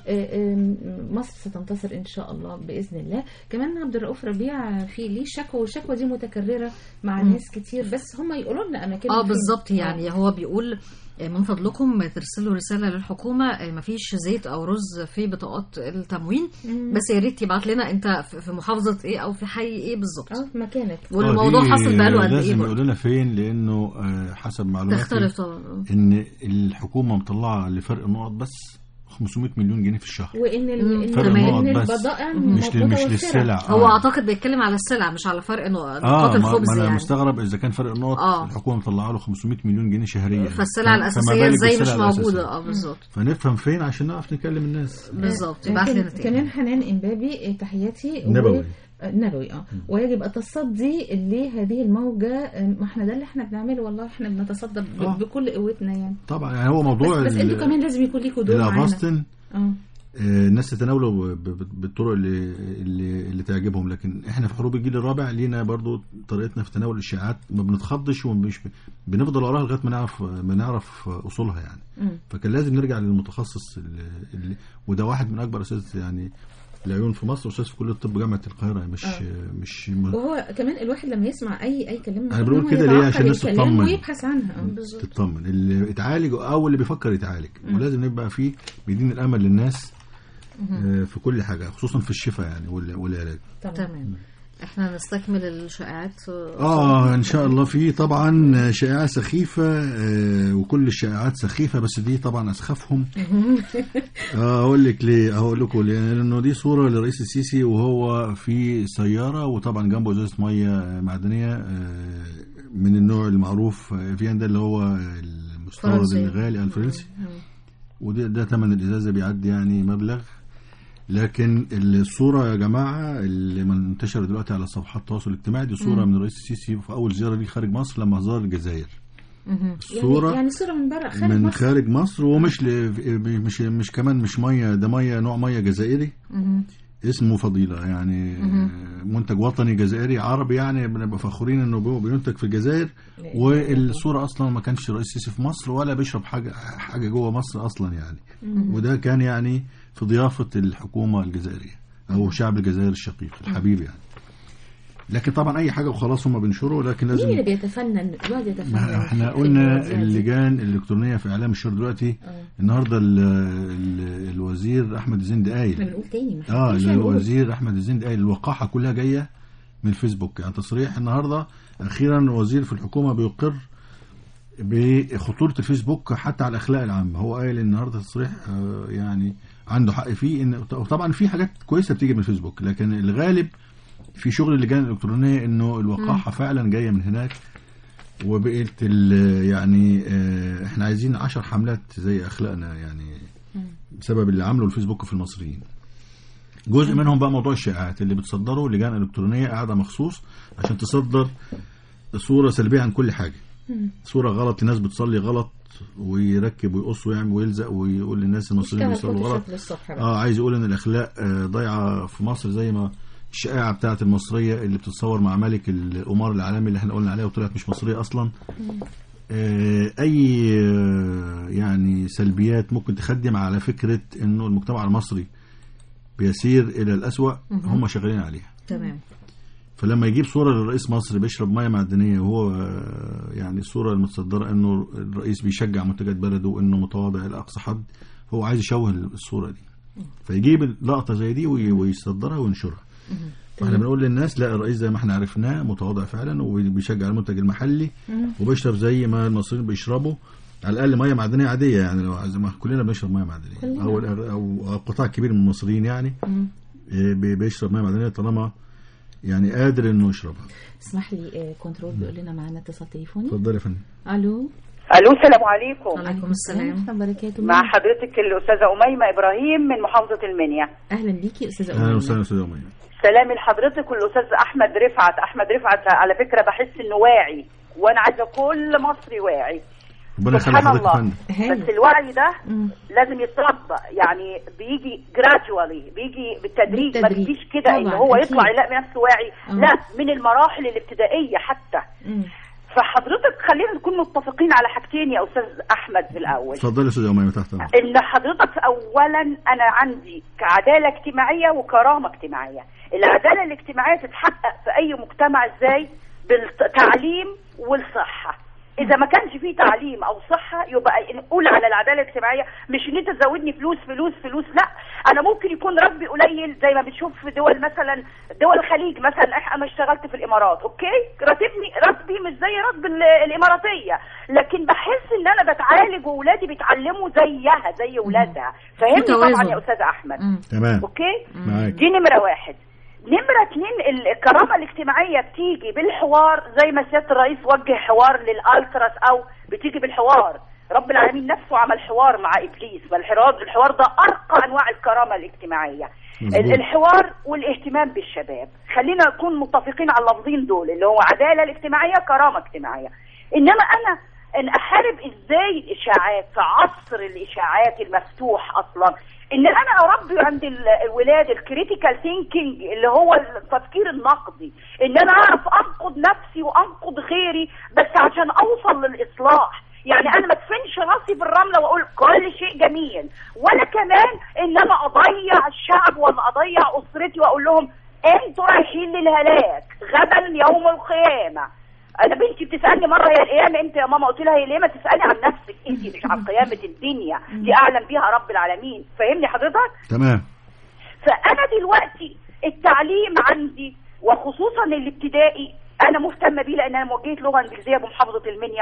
مصر ستنتصر إن شاء الله بإذن الله. كمان عبد الرؤوف ربيع في ليه شكوى، والشكوى دي متكررة مع ناس كتير، بس هم يقولوا لنا أماكن بالظبط. يعني هو بيقول من فضلكم ترسلوا رسالة للحكومة مفيش زيت أو رز في بطاقات التموين، بس يا ريت تبعت لنا أنت في محافظة إيه أو في حي إيه بالظبط في مكانك، والموضوع حصل بقاله قد إيه. لازم يقول لنا فين، لأنه حسب معلوماتي تختلف طبعا إن الحكومة مطلعة لفرق نقط بس 500 مليون جنيه في الشهر، وإن البضائع مش للسلع. هو أعتقد بيتكلم على السلع مش على فرق نقاط الخبز. أنا يعني مستغرب إذا كان فرق نقط الحكومة مطلعه له 500 مليون جنيه شهريا، فالسلع الأساسية زي مش موجودة. بالظبط. فنفهم فين عشان نعرف نكلم الناس. بالظبط. كمان حنان إمبابي تحياتي نبوي ويجب التصدي لهذه الموجة. ما احنا ده اللي احنا بنعمله، والله احنا بنتصدى بكل قوتنا يعني. طبعا يعني هو موضوع بس انتوا كمان لازم يكون ليكوا دور معانا. الناس تتناوله بالطرق اللي تعجبهم، لكن احنا في حروب الجيل الرابع لينا برضو طريقتنا في تناول الاشاعات، ما بنتخضش ومش بنفضل وراها لغايه ما نعرف اصولها يعني. فكان لازم نرجع للمتخصص وده واحد من اكبر اساتذه يعني العيون في مصر، استاذ في كليه الطب جامعه القاهره. مش وهو كمان الواحد لما يسمع اي كلام انا بقول كده ليه؟ عشان الناس تطمن ويبحث عنها. تطمن اللي اتعالج او اللي بيفكر يتعالج. ولازم نبقى فيه بيدين الامل للناس في كل حاجه، خصوصا في الشفاء يعني والعلاج. تمام. احنا نستكمل الشائعات. ان شاء الله. في طبعا شائعه سخيفه، وكل الشائعات سخيفه، بس دي طبعا اسخفهم. اقول لك ليه، هقول لكم ليه. لانه دي صوره للرئيس السيسي وهو في سياره، وطبعا جنبه ازازه ميه معدنيه من النوع المعروف في ده اللي هو المستورد الغالي الفرنسي، وده ثمن الازازه بيعدي يعني مبلغ. لكن الصورة يا جماعة اللي منتشرة دلوقتي على صفحات التواصل الاجتماعي دي صورة من الرئيس السيسي في أول زيارة ليه خارج مصر لما زار الجزائر. الصورة يعني صورة من بره من خارج مصر، ومش مش كمان مش مية، ده مية نوع مية جزائري اسمه فضيلة، يعني منتج وطني جزائري عربي، يعني بنبقى فخورين انه بينتج في الجزائر. والصورة اصلا ما كانش الرئيس السيسي في مصر ولا بيشرب حاجة جوه مصر اصلا يعني. وده كان يعني في ضيافة الحكومة الجزائرية او شعب الجزائر الشقيق الحبيب يعني. لكن طبعا اي حاجه وخلاص هم بينشروا، لكن لازم مين اللي بيتفنن يقعد يتفنن؟ احنا قلنا اللجان الالكترونيه في اعلام الشر دلوقتي. النهارده الوزير احمد الزند قايل، بنقول تاني الوزير احمد الزند قايل الوقاحه كلها جايه من الفيسبوك. يعني تصريح النهارده اخيرا وزير في الحكومه بيقر بخطوره الفيسبوك حتى على الاخلاق العامه. هو قايل النهارده تصريح يعني عنده حق فيه، ان طبعا في حاجات كويسه بتيجي من الفيسبوك، لكن الغالب في شغل اللجان الإلكترونية إنه الوقاحة فعلا جاية من هناك. وبقيت يعني إحنا عايزين 10 حملات زي أخلاقنا يعني بسبب اللي عمله الفيسبوك في المصريين. جزء منهم بقى موضوع الشائعات اللي بتصدره لجان إلكترونية قاعدة مخصوص عشان تصدر صورة سلبية عن كل حاجة. صورة غلط، الناس بتصلي غلط ويركب ويقص ويعمل ويلزق ويقول للناس المصريين بيصلوا غلط. عايز يقول إن الأخلاق ضايعة في مصر، زي ما الشائعة بتاعت المصرية اللي بتتصور مع ملك القمار العالمي اللي احنا قلنا عليها وطلعت مش مصرية أصلا. أي يعني سلبيات ممكن تخدم على فكرة إنه المجتمع المصري بيسير إلى الأسوأ هم شغالين عليها. تمام. فلما يجيب صورة للرئيس مصر بيشرب مياه معدنية وهو يعني الصورة المتصدرة إنه الرئيس بيشجع منتجات بلده وإنه متواضع إلى أقصى حد، هو عايز يشوه الصورة دي فيجيب لقطة زي دي ويصدرها وينشرها. فاحنا بنقول للناس لا، الرئيس زي ما احنا عرفناه متواضع فعلا وبيشجع المنتج المحلي وبيشرب زي ما المصريين بيشربوا على الاقل ميه معدنيه عاديه. يعني لو زي ما كلنا بنشرب ميه معدنيه او قطاع كبير من المصريين يعني بيشرب ميه معدنيه طالما يعني قادر انه يشربها. اسمح لي كنترول بيقول لنا معانا اتصال تليفوني. اتفضل يا فندم. الو. السلام عليكم. وعليكم السلام ورحمه الله وبركاته. مع حضرتك الاستاذه اميمه ابراهيم من محافظه المنيا. اهلا بيكي استاذه اميمه. اهلا وسهلا استاذه اميمه. سلامي لحضرتك والاستاذ احمد رفعت. على فكره بحس انه واعي، وانا عايزه كل مصري واعي. ربنا يخلي سبحان حضرتك يا الله. فندم. بس الوعي ده لازم يتطبق، يعني بيجي gradually، بيجي بالتدريج، ما بيجيش كده ان هو يطلع يلاقي نفسه واعي. لا، من المراحل الابتدائيه حتى. فحضرتك خلينا نكون متفقين على حاجتين يا استاذ احمد. في الاول اتفضلي يا استاذ اميمه تحت امرك. ان حضرتك اولا انا عندي كعداله اجتماعيه وكرامه اجتماعيه. العداله الاجتماعيه تتحقق في اي مجتمع ازاي؟ بالتعليم والصحه. اذا ما كانش فيه تعليم او صحه يبقى نقول على العداله الاجتماعيه مش ان انت تزودني فلوس فلوس فلوس، لا. انا ممكن يكون راتبي قليل زي ما بتشوف في دول، مثلا دول الخليج. مثلا انا اشتغلت في الامارات، اوكي، راتبي مش زي راتب الاماراتيه، لكن بحس ان انا بتعالج واولادي بيتعلموا زيها زي اولادها. فهمني طبعا يا استاذ احمد. تمام، اوكي. معاك. دي نمره واحد. نمرة 2، الكرامة الاجتماعية بتيجي بالحوار، زي ما سيادة الرئيس وجه حوار للألتراس، أو بتيجي بالحوار. رب العالمين نفسه عمل حوار مع إبليس، فالحوار ده أرقى أنواع الكرامة الاجتماعية. الحوار والاهتمام بالشباب. خلينا نكون متفقين على اللفظين دول، اللي هو عدالة الاجتماعية، كرامة اجتماعية. إنما أنا أن أحارب إزاي الإشاعات في عصر الإشاعات المفتوح أصلا؟ ان انا اربي عند الولاد الكريتيكال ثينكينج، اللي هو التفكير النقدي، ان انا اعرف انقد نفسي وانقد غيري بس عشان اوصل للاصلاح. يعني انا ما ادفنش راسي بالرمله واقول كل شيء جميل، ولا كمان ان انا اضيع الشعب ولا اضيع اسرتي واقول لهم انتوا رايحين للهلاك غدا يوم القيامه. انا بنتي بتسالني مره هي القيامه امتى يا ماما؟ قلت لها هي ليه ما تسالي عن نفسك انت، مش عن قيامه الدنيا دي اعلم بيها رب العالمين. فاهمني حضرتك؟ تمام. فانا دلوقتي التعليم عندي وخصوصا الابتدائي انا مهتمه بيه، لان انا موجهه لغه انجليزيه بمحافظه المنيا.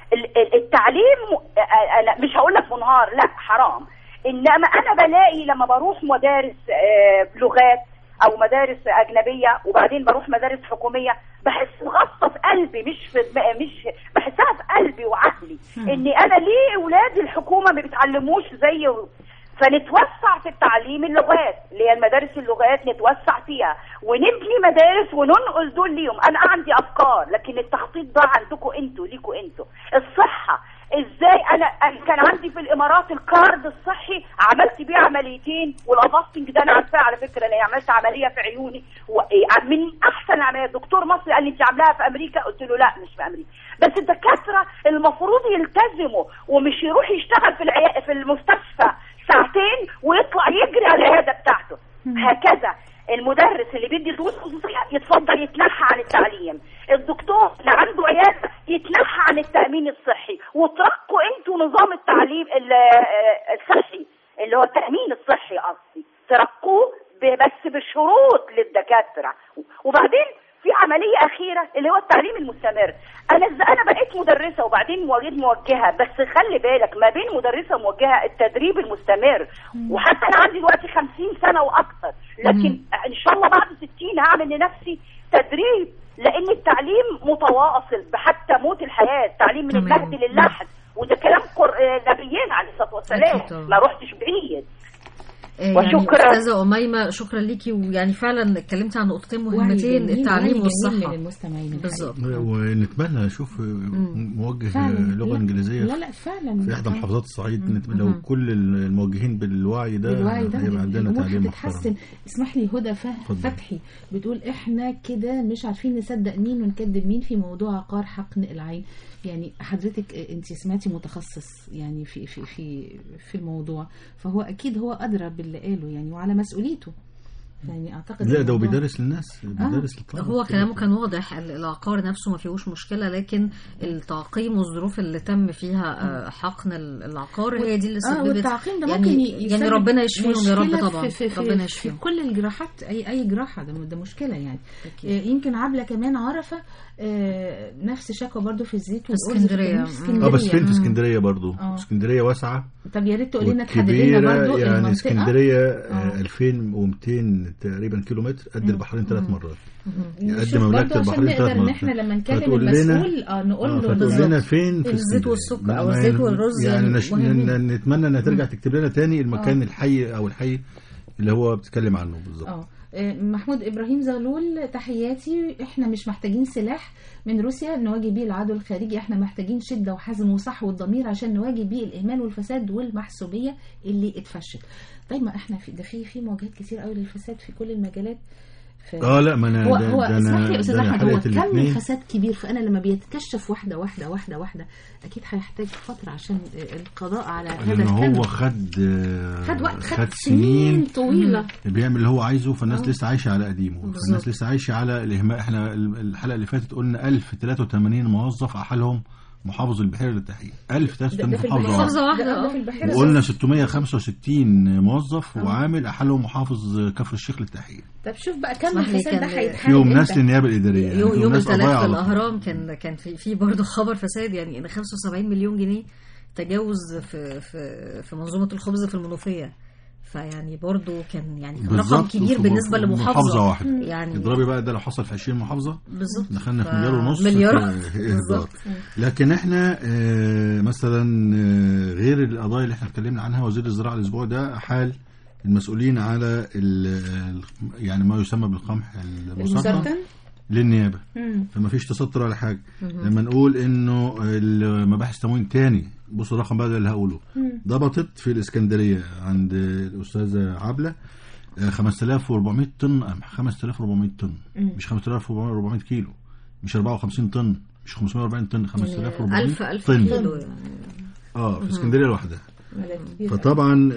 التعليم انا مش هقول لك منهار، لا حرام، انما انا بلاقي لما بروح مدارس لغات او مدارس اجنبيه وبعدين بروح مدارس حكوميه، بحس بغصه في قلبي، مش بحسها في قلبي وعقلي، اني انا ليه اولاد الحكومه ما بيتعلموش زي. فنتوسع في التعليم اللغات، اللي هي المدارس اللغات نتوسع فيها ونبني مدارس وننقل دول ليهم. انا عندي افكار، لكن التخطيط ده عندكم انتوا، ليكوا انتوا. الصحه ازاي؟ انا كان عندي في الامارات الكارد الصحي، عملت بيه عمليتين، والافاستنج ده انا عارفاه على فكره، لان عملت عمليه في عيوني من احسن العمليات. دكتور مصري قال لي انت عاملاها في امريكا؟ قلت له لا مش في امريكا، بس الدكاتره المفروض يلتزموا ومش يروح يشتغل في المستشفى ساعتين ويطلع يجري على العياده بتاعته. هكذا المدرس اللي بيدي دروس خصوصيه يتفضل يتنحى عن التعليم، الدكتور اللي عنده عياده يتنحى عن التامين الصحي، وترقوا انتوا نظام التعليم الصحي اللي هو التامين الصحي قصدي، ترقوه بس بشروط للدكاتره. وبعدين في عمليه اخيره اللي هو التعليم المستمر. انا بقيت مدرسه وبعدين موجهه، بس خلي بالك ما بين مدرسه وموجهه التدريب المستمر. وحتى انا عندي دلوقتي 50 سنه واكثر، لكن ان شاء الله بعد 60 هعمل لنفسي تدريب، لان التعليم متواصل حتى موت الحياه. التعليم من المهد للحد، وده كلام نبينا عليه الصلاه والسلام، ما رحتش بعيد. وشكرا يعني استاذه اميمه، شكرا ليكي. ويعني فعلا اتكلمت عن نقطتين مهمتين، التعليم والصحه بالظبط. ونتمنى نشوف موجه لغه انجليزيه لا فعلا في احدى محافظات الصعيد. لو كل الموجهين بالوعي ده هيبقى عندنا تعليم محترم. اسمح لي هدى فتحي بتقول احنا كده مش عارفين نصدق مين ونكذب مين في موضوع عقار حقن العين. يعني حضرتك انت سمعتي متخصص يعني في الموضوع، فهو اكيد هو ادرى باللي قاله يعني وعلى مسؤوليته. يعني اعتقد لا ده بيدرس للناس، بيدرس للطلبه. هو كلامه كان واضح، العقار نفسه ما فيهوش مشكله، لكن التعقيم والظروف اللي تم فيها حقن العقار هي دي اللي سببت. والتعقيم ده ممكن يعني ربنا يشفيهم يا رب. طبعا ربنا يشفيهم في كل الجراحات، اي جراحه ده مشكله يعني. يمكن عبله كمان عرفه نفس شكوى برضو في الزيت والاسكندريه. بس فين في اسكندريه برضو؟ اسكندريه واسعه. طب يا ريت تقولي لنا تحدد لنا برضو يعني اسكندريه 2200 تقريبا كيلومتر، قد البحرين 3 مرات. قد مملكه البحرين 3 مرات. احنا لما نكلم المسؤول نقول له تقول لنا فين في الزيت والسكر او الزيت والرز. يعني نتمنى انها ترجع تكتب لنا تاني المكان الحي او الحي اللي هو بتتكلم عنه بالظبط. محمود إبراهيم زغلول تحياتي، احنا مش محتاجين سلاح من روسيا نواجه بيه العدو الخارجي، احنا محتاجين شدة وحزم وصحو الضمير عشان نواجه بيه الإهمال والفساد والمحسوبية اللي اتفشت. طيب ما احنا في مواجهات كتير قوي للفساد في كل المجالات. لا ما انا هو اسمح لي يا استاذ احمد، هو كم الاثنين. الفساد كبير، فانا لما بيتكشف واحده واحده واحده واحده اكيد هيحتاج فتره عشان القضاء على هذا لأن الكم. هو خد وقت، خد سنين طويله بيعمل اللي هو عايزه، فالناس لسه عايشه على قديمه، فالناس لسه عايشه على الاهمال. احنا الحلقه اللي فاتت قلنا 1083 موظف احالهم محافظ البحيره للتحقيق، 1083 محافظه واحده في البحيره، وقلنا 665 موظف وعامل احالهم محافظ كفر الشيخ للتحقيق. طب شوف بقى كم الفساد ده هيتحل فيهم ناس للنيابه الاداريه، يوم الثلاث في الاهرام كان في برضه خبر فساد، يعني ان 75 مليون جنيه تجاوز في منظومه الخبز في المنوفيه، فيعني برضو كان يعني رقم كبير بالنسبه لمحافظه واحده. يعني اضربي بقى ده لو حصل في 20 محافظه بالظبط دخلنا في مليار بالظبط. لكن احنا مثلا غير القضايا اللي احنا اتكلمنا عنها، وزير الزراعه الاسبوع ده حال المسؤولين على يعني ما يسمى بالقمح المسرطن للنيابه، فما فيش تستر ولا حاجه. لما نقول انه المباحث تموين تاني، بص الرقم بقى اللي هقوله، ضبطت في الاسكندريه عند الاستاذه عبله 5400 طن قمح، 5400 طن مش 5400 كيلو، مش 54 طن، مش 540 طن، 5400 طن كيلو في اسكندريه لوحدها. فطبعا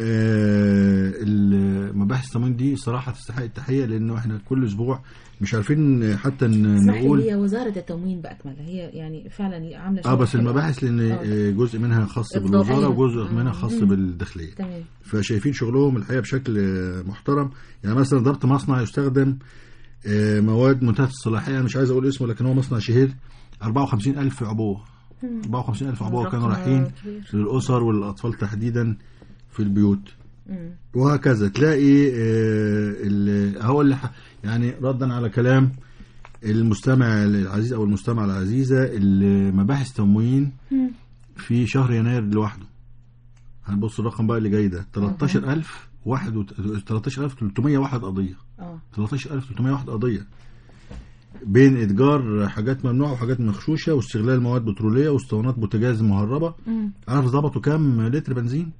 المباحث التموين دي صراحه تستحق التحيه، لانه احنا كل اسبوع مش عارفين حتى نقول. هي وزاره التموين باكملها، هي يعني فعلا عامله بس المباحث لان جزء منها خاص بالوزاره وجزء منها خاص بالداخليه، فشايفين شغلهم الحقيقه بشكل محترم. يعني مثلا ضبط مصنع يستخدم مواد منتهيه الصلاحيه، مش عايز اقول اسمه لكن هو مصنع شهير، 54,000 عبوه، 54,000 عبوه كانوا رايحين للأسر والأطفال تحديدا في البيوت. وهكذا تلاقي هو يعني ردا على كلام المستمع العزيز أو المستمع العزيزة، المباحث تموين في شهر يناير لوحده، هنبص الرقم بقى اللي جاي ده 13,301 قضية، 13,301 قضية بين إتجار حاجات ممنوعة وحاجات مغشوشة واستغلال مواد بترولية واسطوانات بوتاجاز مهربة. عارف ضبطوا كام لتر بنزين؟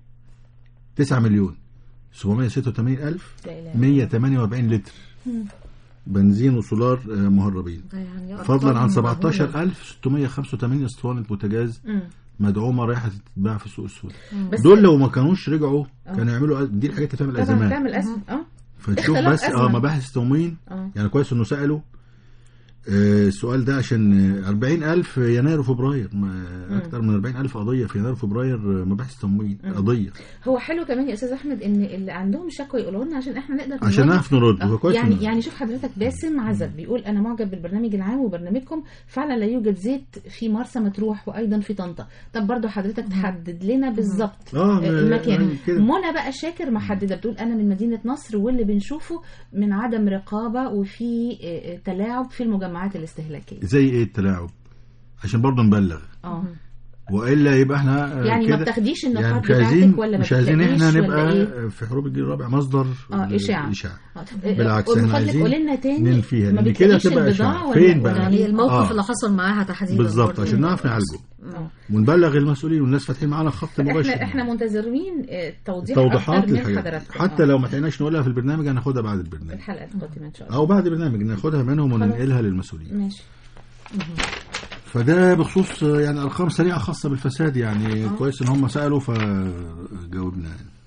9,786,148 لتر بنزين وسولار مهربين، فضلا عن 17,685 اسطوانة بوتاجاز مدعومة رايحة تتباع في سوق السود. دول لو ما كانوش رجعوا كانوا يعملوا دي الحاجات اللي تعمل أزمات. فتشوف بس مباحث تموين يعني كويس انه سألوا السؤال ده، عشان 40,000 يناير وفبراير، أكثر من 40,000 قضية في يناير وفبراير مباحث تموين قضية. هو حلو كمان يا أستاذ أحمد إن اللي عندهم شكوى يقولوا لنا عشان إحنا نقدر عشان نعرف نرد. هو كويس يعني شوف حضرتك باسم عزب بيقول أنا معجب بالبرنامج العام وبرنامجكم، فعلا لا يوجد زيت في مرسى مطروح وأيضا في طنطا. طب برضو حضرتك تحدد لنا بالظبط المكان. منى بقى شاكر محددة بتقول أنا من مدينة نصر، واللي بنشوفه من عدم رقابة وفي تلاعب في المجمعات الاستهلاكية. زي ايه التلاعب؟ عشان برضه نبلغ والا يبقى احنا يعني ما بتاخديش النقاط بتاعتك ولا مش عايزين احنا نبقى إيه؟ في حروب الجيل الرابع مصدر اشاعه. بالعكس احنا عايزين ننفيها، لان كده تبقى اشاعه. فين بقى يعني الموقف اللي حصل معاها تحديدا بالظبط عشان نعرف نعالجه ونبلغ المسؤولين، والناس فاتحين معانا خط مباشر. احنا منتظرين توضيحات للحاجات، حتى لو ما لحقناش نقولها في البرنامج هناخدها بعد البرنامج، الحلقه القادمه ان شاء الله، او بعد البرنامج ناخدها منهم وننقلها للمسؤولين. ماشي. فده بخصوص يعني ارقام سريعه خاصه بالفساد، يعني كويس ان هم سالوا فجاوبنا.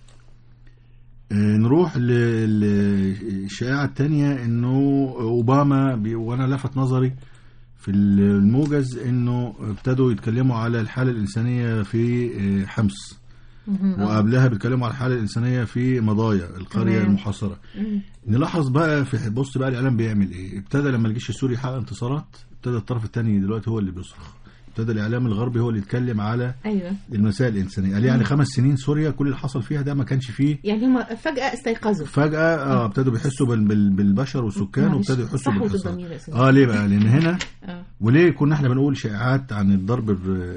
نروح للشائعه الثانيه انه اوباما وانا لفت نظري في الموجز انه ابتدوا يتكلموا على الحاله الانسانيه في حمص، وقبلها بيتكلموا على الحاله الانسانيه في مضايا القريه المحاصره. نلاحظ بقى بص بقى الاعلام بيعمل ايه. ابتدى لما الجيش السوري يحقق انتصارات ابتدى الطرف الثاني دلوقتي هو اللي بيصرخ، ابتدى الاعلام الغربي هو اللي يتكلم على المسائل الانسانيه. قال يعني 5 سنين سوريا كل اللي حصل فيها ده ما كانش فيه، يعني هم فجاه استيقظوا، فجاه ابتدوا بيحسوا بالبشر والسكان وابتدوا يحسوا بالحصار. ليه بقى؟ لان هنا وليه كنا احنا بنقول شائعات عن الضرب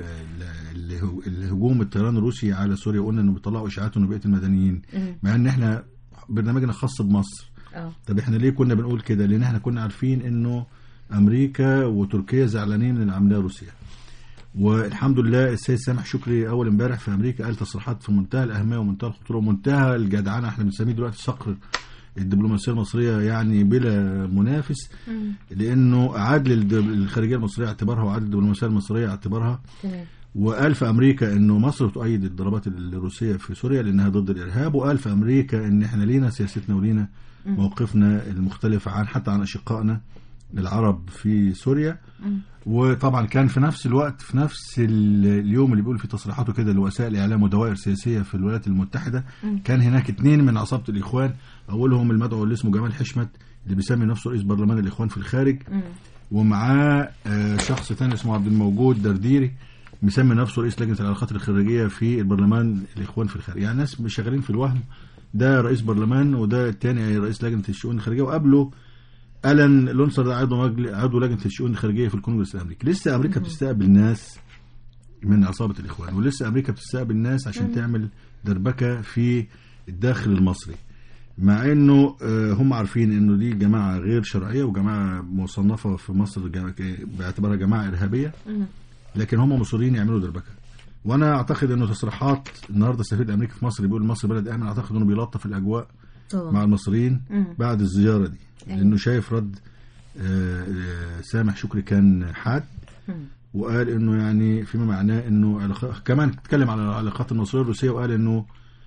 الهجوم الطيران الروسي على سوريا، قلنا انه بيطلعوا اشاعات انه بقيه المدنيين، مع ان احنا برنامجنا خاص بمصر طب احنا ليه كنا بنقول كده؟ لان احنا كنا عارفين انه امريكا وتركيا زعلانين من العمليه روسيا، والحمد لله السيد سامح شكري اول امبارح في امريكا قال تصريحات في منتهى الاهميه ومنتهى الخطوره ومنتهى الجدعنه، احنا بنسميه دلوقتي صقر الدبلوماسيه المصريه يعني بلا منافس، لانه اعاد للخارجيه المصريه اعتبارها واعاد للدبلوماسيه المصريه اعتبارها. وقال في امريكا انه مصر تؤيد الضربات الروسيه في سوريا لانها ضد الارهاب، وقال في امريكا ان احنا لينا سياستنا ولينا موقفنا المختلف حتى عن اشقائنا العرب في سوريا. وطبعا كان في نفس الوقت في نفس اليوم اللي بيقول فيه تصريحاته كده لوسائل الاعلام ودوائر سياسيه في الولايات المتحده، كان هناك 2 من عصابه الاخوان، اولهم المدعو اللي اسمه جمال حشمت اللي بيسمي نفسه رئيس برلمان الاخوان في الخارج، ومعاه شخص ثاني اسمه عبد الموجود درديري مسمي نفسه رئيس لجنه العلاقات الخارجيه في البرلمان الاخوان في الخارج. يعني ناس مش شغالين في الوهم، ده رئيس برلمان وده الثاني رئيس لجنه الشؤون الخارجيه، وقبله ألان لونسر ده عضو لجنة الشؤون الخارجية في الكونغرس الأمريكي. لسه أمريكا بتستقبل ناس من عصابة الإخوان، ولسه أمريكا بتستقبل ناس عشان تعمل دربكة في الداخل المصري، مع إنه هم عارفين إنه دي جماعة غير شرعية وجماعة مصنفة في مصر باعتبارها جماعة إرهابية، لكن هم مصرين يعملوا دربكة. وأنا أعتقد إنه تصريحات النهاردة السفير الأمريكي في مصر بيقول مصر بلد آمن، أعتقد إنه بيلطف الأجواء مع المصريين بعد الزيارة دي، لأنه شايف رد سامح شكري كان حاد، وقال إنه يعني فيما معناه إنه كمان اتكلم على العلاقات المصرية الروسية، وقال إنه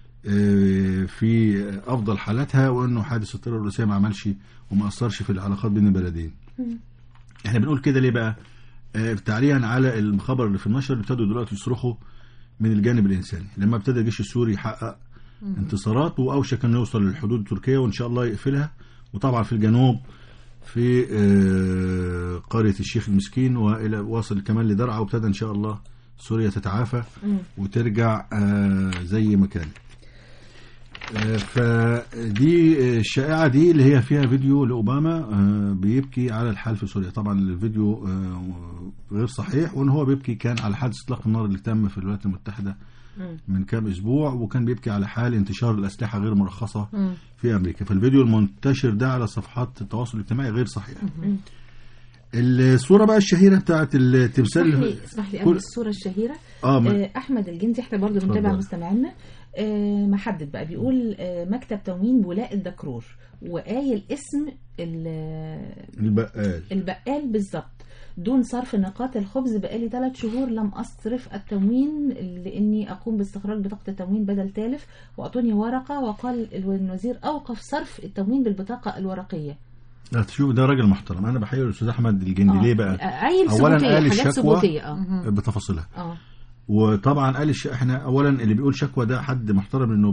في أفضل حالاتها، وإنه حادث الطيارة الروسية ما عملش وما أثرش في العلاقات بين البلدين. إحنا بنقول كده ليه بقى؟ تعليقا على الخبر اللي في النشر اللي ابتدوا دلوقتي يصرخوا من الجانب الإنساني لما ابتدى الجيش السوري يحقق انتصارات واوشك انه يوصل للحدود التركيه وان شاء الله يقفلها، وطبعا في الجنوب في قريه الشيخ المسكين والى واصل كمان لدرعا، وابتدى ان شاء الله سوريا تتعافى وترجع زي ما كانت. فدي الشائعه دي اللي هي فيها فيديو لاوباما بيبكي على الحال في سوريا. طبعا الفيديو غير صحيح، وان هو بيبكي كان على حادث اطلاق النار اللي تم في الولايات المتحده من كام اسبوع، وكان بيبكي على حال انتشار الاسلحه غير مرخصه في امريكا. فالفيديو المنتشر ده على صفحات التواصل الاجتماعي غير صحيح. الصوره بقى الشهيره بتاعت التمثال، اسمح لي الصوره الشهيره احمد الجندي، احنا برضه بنتابع مستمعينا، محدد بقى بيقول مكتب تموين بولاء الدكرور، وقايل اسم البقال بالظبط، دون صرف نقاط الخبز بقالي 3 شهور لم أصرف التموين لأني أقوم باستخراج بطاقة التموين بدل تالف، وأعطوني ورقة وقال الوزير أوقف صرف التموين بالبطاقة الورقية. لا تشوف ده راجل محترم، أنا بحيي الأستاذ أحمد الجندي. ليه بقى؟ أولا قال الشكوى بتفاصيلها، وطبعا قال احنا اولا اللي بيقول شكوى ده حد محترم، انه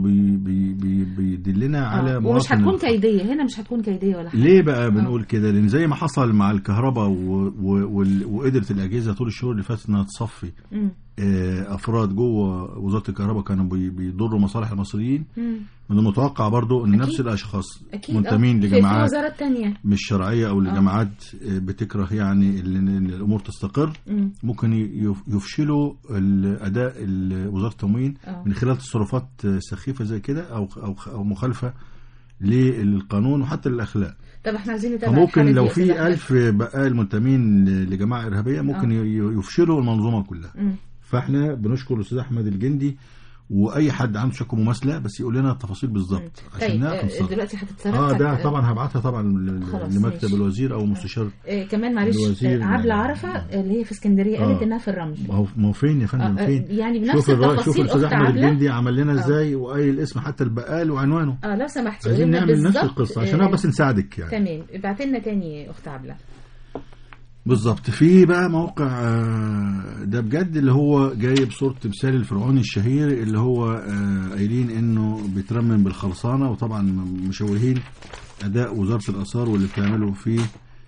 بيدلنا على مواطن، ومش هتكون كيديه هنا، مش هتكون كيديه ولا حاجه. ليه بقى بنقول كده؟ لان زي ما حصل مع الكهرباء وقدرت الاجهزه طول الشهور اللي فاتت انها تصفي افراد جوه وزاره الكهرباء كانوا بيضروا مصالح المصريين، من المتوقع برضو ان نفس الاشخاص منتمين لجماعات مش شرعيه او لجماعات بتكره يعني الامور تستقر، ممكن يفشلوا اداء وزاره التموين من خلال تصرفات سخيفه زي كده او مخالفه للقانون وحتى للاخلاق. طب احنا عايزين نتابع، ممكن لو في 1000 بقال منتمين لجماعه ارهابيه ممكن يفشلوا المنظومه كلها. فاحنا بنشكر الاستاذ احمد الجندي، واي حد عنده شكوى مماثله بس يقول لنا التفاصيل بالظبط عشان نعرف. دلوقتي هتتصرف ده طبعا هبعتها طبعا لمكتب الوزير او مستشار كمان. معلش عبله عرفه اللي هي في اسكندريه قالت انها في الرمل. ما هو فين يا فندم؟ فين يعني بنفس التفاصيل. شوف الاستاذ احمد الجندي عمل لنا ازاي وقايل الاسم حتى البقال وعنوانه. لو سمحت عايزين نعمل نفس القصه عشان بس نساعدك يعني. تمام، ابعت لنا تاني اخت عبله. بالظبط. في بقى موقع ده بجد اللي هو جايب صورة تمثال الفرعوني الشهير اللي هو قايلين انه بيترمم بالخرسانة، وطبعا مشوهين اداء وزارة الاثار واللي بتعمله في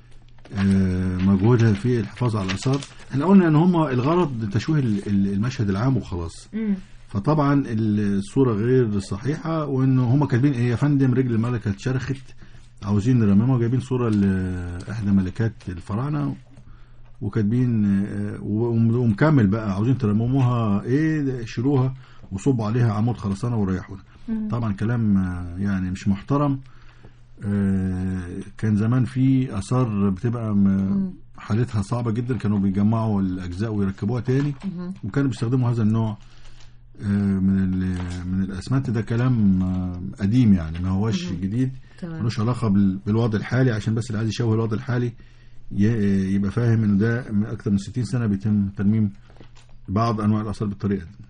مجهودها في الحفاظ على الاثار. احنا قلنا ان هم الغرض تشويه المشهد العام وخلاص. فطبعا الصورة غير صحيحة، وانه هم كاتبين ايه يا فندم رجل الملكة اتشرخت عاوزين نرممها، جايبين صورة لإحدى ملكات الفراعنة وكاتبين ومكمل بقى عاوزين ترمموها ايه، شيلوها وصبوا عليها عمود خرسانة وريحونا. طبعا كلام يعني مش محترم، كان زمان في آثار بتبقى حالتها صعبة جدا، كانوا بيجمعوا الأجزاء ويركبوها تاني، وكانوا بيستخدموا هذا النوع من الأسمنت. ده كلام قديم يعني، ما هوش جديد، ملوش علاقة بالوضع الحالي، عشان بس اللي عايز يشوه الوضع الحالي يبقى فاهم إن ده من أكثر من 60 سنة بيتم ترميم بعض أنواع الآثار بالطريقة دي.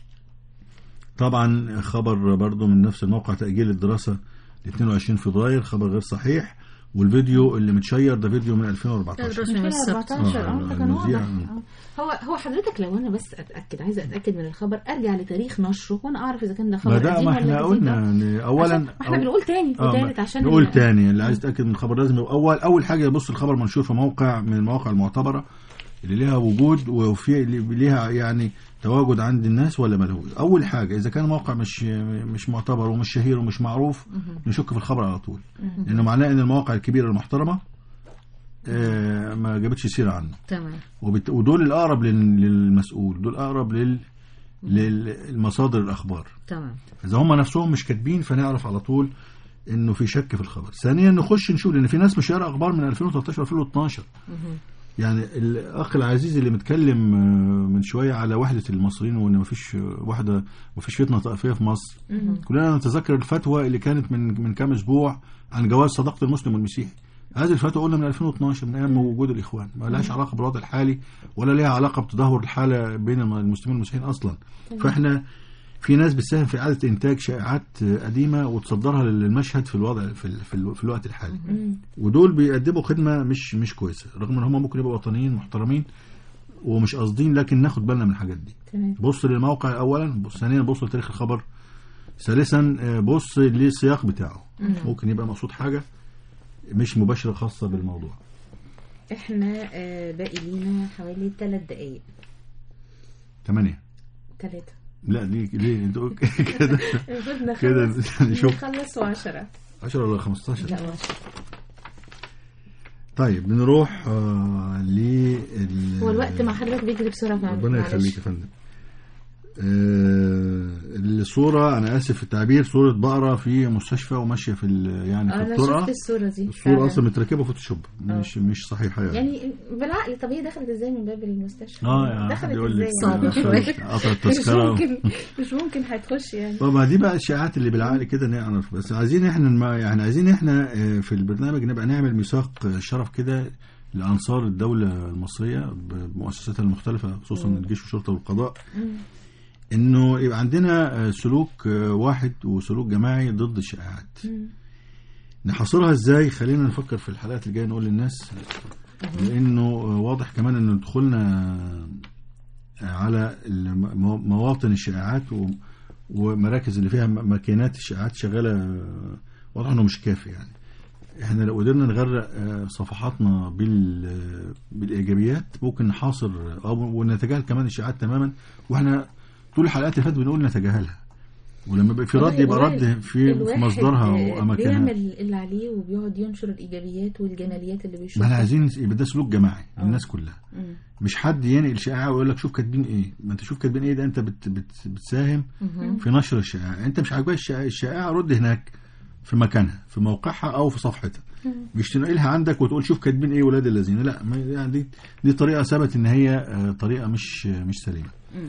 طبعا خبر برضو من نفس الموقع، تأجيل الدراسة ل 22 فبراير، خبر غير صحيح. والفيديو اللي متشير ده فيديو من 2014. كان واضح. هو حضرتك لو انا بس عايزه اتاكد من الخبر، ارجع لتاريخ نشره وانا اعرف اذا كان ده خبر قديم ولا جديد. ما احنا قلنا اولا احنا بنقول تاني وتالت عشان نقول تاني. اللي عايز يتاكد من الخبر لازم اول حاجه يبص الخبر منشور في موقع من المواقع المعتبره اللي ليها وجود وفي اللي ليها يعني تواجد عند الناس ولا ملهوش. اول حاجه اذا كان موقع مش معتبر ومش شهير ومش معروف، نشك في الخبر على طول، لانه معناه ان المواقع الكبيره المحترمه ما جابتش سيره عنه. تمام. ودول الاقرب للمسؤول، دول اقرب للمصادر الاخبار. تمام. اذا هم نفسهم مش كاتبين فنعرف على طول انه في شك في الخبر. ثانيا نخش نشوف ان في ناس مش قارئه اخبار من 2013 2012. يعني الاخ العزيز اللي متكلم من شويه على وحده المصريين وان مفيش وحده، مفيش فتنه طائفيه في مصر، كلنا نتذكر الفتوى اللي كانت من كام اسبوع عن جواز صداقه المسلم والمسيحي. هذه الفتوى قلنا من 2012 من ايام وجود الاخوان، ما لهاش علاقه بالوضع الحالي ولا لها علاقه بتدهور الحاله بين المسلمين والمسيحيين اصلا. فاحنا في ناس بتساهم في اعاده انتاج شائعات قديمه وتصدرها للمشهد في الوضع في الوقت الحالي، ودول بيقدموا خدمه مش كويسه، رغم ان هم ممكن يبقوا وطنيين محترمين ومش قاصدين، لكن ناخد بالنا من الحاجات دي. بص للموقع اولا، ثانيا بص لتاريخ الخبر، ثالثا بص للسياق بتاعه، ممكن يبقى مقصود حاجه مش مباشره خاصه بالموضوع. احنا باقي لينا حوالي 3 دقائق. 8 3 لا ليه انتوا كده كده نشوف نخلص 10 ولا 15؟ لا 10. طيب بنروح هو الوقت مع حضرتك بيجري بسرعه. ربنا يخليك يا فندم. الصورة أنا آسف في التعبير، صورة بقرة في مستشفى وماشية في يعني في الطرقة. أنا شفت الصورة دي. الصورة أصلا متركبة فوتوشوب، مش صحيحة يعني بالعقل. طب هي دخلت إزاي من باب المستشفى؟ دخلت إزاي؟ صعبة شوية. قطعت التذكرة. مش ممكن هتخش يعني. طبعا دي بقى الشائعات اللي بالعقل كده نعرف. بس عايزين احنا في البرنامج نبقى نعمل ميثاق شرف كده لأنصار الدولة المصرية بمؤسساتها المختلفة، خصوصا الجيش والشرطة والقضاء، انه يبقى عندنا سلوك واحد وسلوك جماعي ضد الشائعات. نحصرها ازاي؟ خلينا نفكر في الحلقات اللي جايه نقول للناس، لانه واضح كمان ان دخولنا على مواطن الشائعات ومراكز اللي فيها ماكينات الشائعات شغاله، واضح انه مش كافي. يعني احنا لو قدرنا نغرق صفحاتنا بالايجابيات ممكن نحاصر ونتجاهل كمان الشائعات تماما، واحنا طول الحلقات اللي فاتت بنقول نتجاهلها، ولما يبقى في رد يبقى رد في مصدرها واماكنها. بيعمل اللي عليه وبيقعد ينشر الايجابيات والجماليات اللي بيشوفها. ما احنا عايزين يبقى ده سلوك جماعي الناس كلها، مش حد ينقل شائعه ويقول لك شوف كاتبين ايه. ما انت شوف كاتبين ايه، ده انت بتساهم في نشر الشائعه. انت مش عاجبك الشائعه، رد هناك في مكانها في موقعها او في صفحتها، مش تنقلها عندك وتقول شوف كاتبين ايه ولاد الذين. لا، يعني دي طريقه ثبت ان هي طريقه مش سليمه.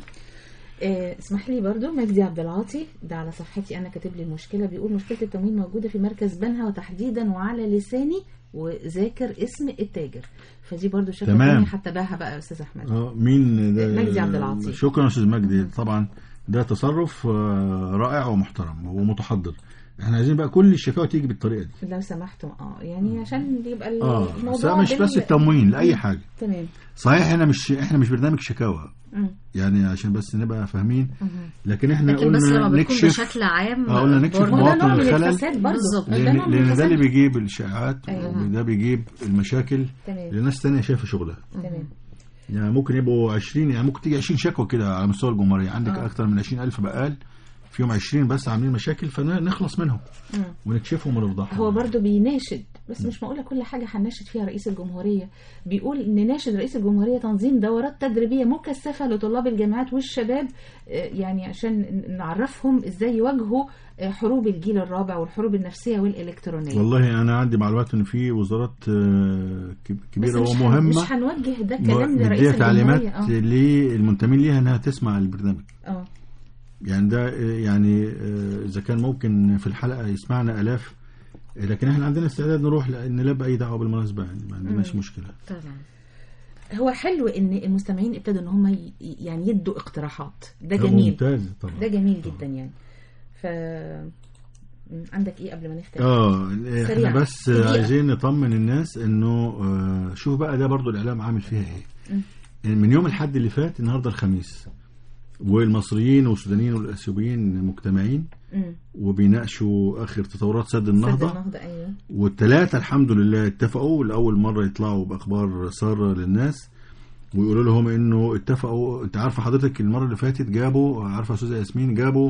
اسمح لي برضو، مجدي عبد العاطي ده على صفحتي انا كاتب لي المشكله، بيقول مشكله التموين موجوده في مركز بنها وتحديدا وعلى لساني وذاكر اسم التاجر. فدي برضو شكل تاني حتى باها بقى يا استاذ احمد. مين ده؟ مجدي عبد العاطي. شكرا يا استاذ مجدي. طبعا ده تصرف رائع ومحترم ومتحضر. احنا عايزين بقى كل الشكاوى تيجي بالطريقه دي لو سمحتوا. يعني عشان يبقى الموضوع مش بس التموين لاي حاجه. تمام. صحيح احنا مش برنامج شكاوى، يعني عشان بس نبقى فاهمين، لكن احنا قلنا نكشف بشكل عام، قلنا نكشف مواطن الخلل، لان ده اللي بيجيب الشائعات. وده بيجيب المشاكل لناس تانية شايفه شغلها. تمام. يعني ممكن يبقوا 20، يعني ممكن تيجي 20 شكوى كده على مستوى الجمهوريه، عندك اكتر من 20,000 بقال فيهم 20 بس عاملين مشاكل فنخلص منهم ونكشفهم ونفضحهم. هو برضو بيناشد، بس مش معقولة كل حاجة هنناشد فيها رئيس الجمهورية. بيقول إن ناشد رئيس الجمهورية تنظيم دورات تدريبية مكثفة لطلاب الجامعات والشباب، يعني عشان نعرفهم إزاي يواجهوا حروب الجيل الرابع والحروب النفسية والإلكترونية. والله أنا عندي معلومات إن في وزارات كبيرة ومهمة مش هنوجه ده كلام لرئيس تعليمات الجمهورية للمنتمين ليها إنها تسمع البرنامج. يعني ده يعني إذا كان ممكن في الحلقة يسمعنا آلاف، لكن احنا عندنا استعداد نروح لأن لا بأي دعوة بالمناسبة، يعني ما عندناش مشكلة. طبعا هو حلو ان المستمعين ابتدوا ان هم يعني يدوا اقتراحات، ده جميل. ممتاز طبعا، ده جميل جدا يعني. ف عندك ايه قبل ما نختم؟ احنا بس عايزين نطمن الناس انه شوف بقى ده برضو الاعلام عامل فيها ايه. من يوم الحد اللي فات النهارده الخميس، والمصريين والسودانيين والاثيوبيين مجتمعين وبيناقشوا اخر تطورات سد النهضه. أيوة. والثلاثه الحمد لله اتفقوا لاول مره يطلعوا باخبار ساره للناس ويقولوا لهم انه اتفقوا. انت عارفه حضرتك المره اللي فاتت جابوا، عارفه يا استاذه ياسمين، جابوا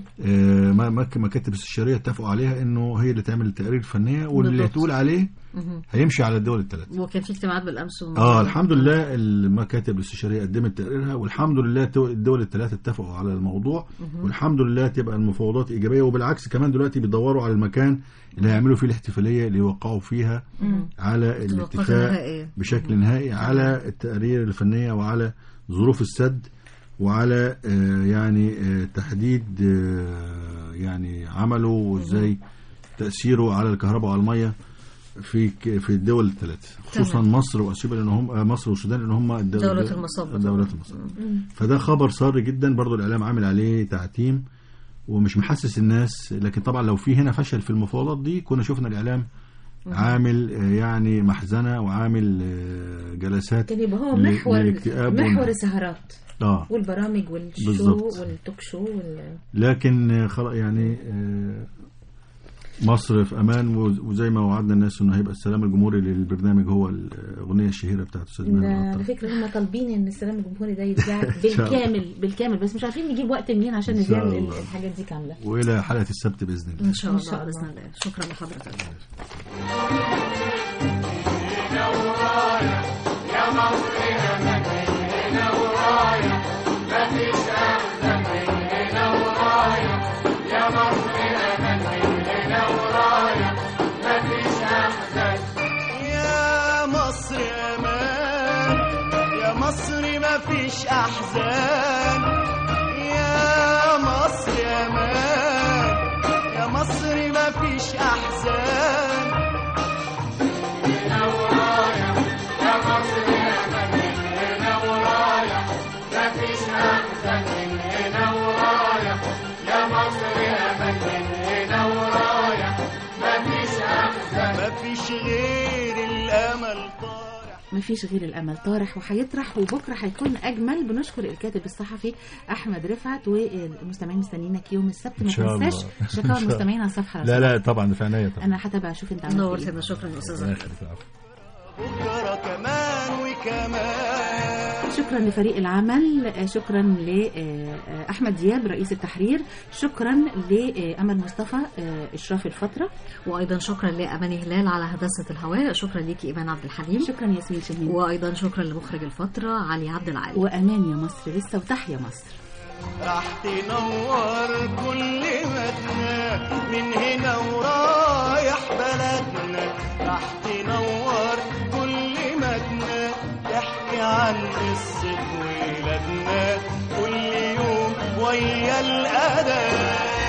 مكاتب استشاريه اتفقوا عليها انه هي اللي تعمل التقارير الفنيه واللي تقول عليه هيمشي على الدول الثلاثه. وكان في اجتماعات بالامس الحمد لله المكاتب الاستشاريه قدمت تقريرها، والحمد لله الدول الثلاثه اتفقوا على الموضوع، والحمد لله تبقى المفاوضات ايجابيه. وبالعكس كمان دلوقتي بيدوروا على المكان اللي هيعملوا فيه الاحتفاليه اللي يوقعوا فيها على الاتفاق بشكل نهائي على التقارير الفنيه وعلى ظروف السد وعلى يعني تحديد يعني عمله وازاي تاثيره على الكهرباء وعلى الميه في الدول الثلاث، خصوصا مصر واثيوبيا لان هم مصر والسودان لان هم دولة المصاب. فده خبر سار جدا، برضو الاعلام عامل عليه تعتيم ومش محسس الناس. لكن طبعا لو في هنا فشل في المفاوضات دي كنا شفنا الاعلام عامل يعني محزنه وعامل جلسات كان يبقى هو محور السهرات والبرامج والشو والتوك شو لكن خلاص يعني مصر في امان. وزي ما وعدنا الناس انه هيبقى السلام الجمهوري للبرنامج هو الاغنيه الشهيره بتاعت استاذ ماهر. على فكره هم طالبين ان السلام الجمهوري ده يتذاع بالكامل بس مش عارفين نجيب وقت منين عشان نذيع الحاجات دي كامله. والى حلقه السبت باذن الله ان شاء الله باذن الله. شكرا لحضرتك. يا مصر امانك هنا ورايا ما فيش احسن من هنا ورايا. يا مصر امانك هنا ورايا ما فيش احسن. يا مصر امان، يا مصر ما فيش احزان. يا مصر امان، يا مصر ما فيش احزان. هنا ورايا يا مصر امانك هنا ورايا ما فيش احسن من هنا ورايا. يا مصر امانك هنا ورايا ما فيش احسن. ما فيش غير الامل طارح، ما فيش غير الامل طارح وهيطرح وبكره هيكون اجمل. بنشكر الكاتب الصحفي احمد رفعت والمستمعين مستنيينك يوم السبت. ما تنساش شكاوى المستمعين على الصفحه. لا طبعا في عناية طبعا. انا هتابع اشوف انت عملت نورتنا. شكرا يا استاذه. بكره كمان وكمان. شكرا لفريق العمل، شكرا لأحمد دياب رئيس التحرير، شكرا لأمل مصطفى إشراف الفترة، وأيضا شكرا لأماني هلال على هندسة الهواء. شكرا ليكي إيمان عبد الحليم. شكرا ياسمين شاهين. وأيضا شكرا لمخرج الفترة علي عبد العال. وأمان يا مصر لسه وتحيا مصر. راح تنور كل مدنا من هنا ورايح بلدنا. راح تنور كل مدنا تحكي عن قصة ولادنا كل يوم ويا الأذان.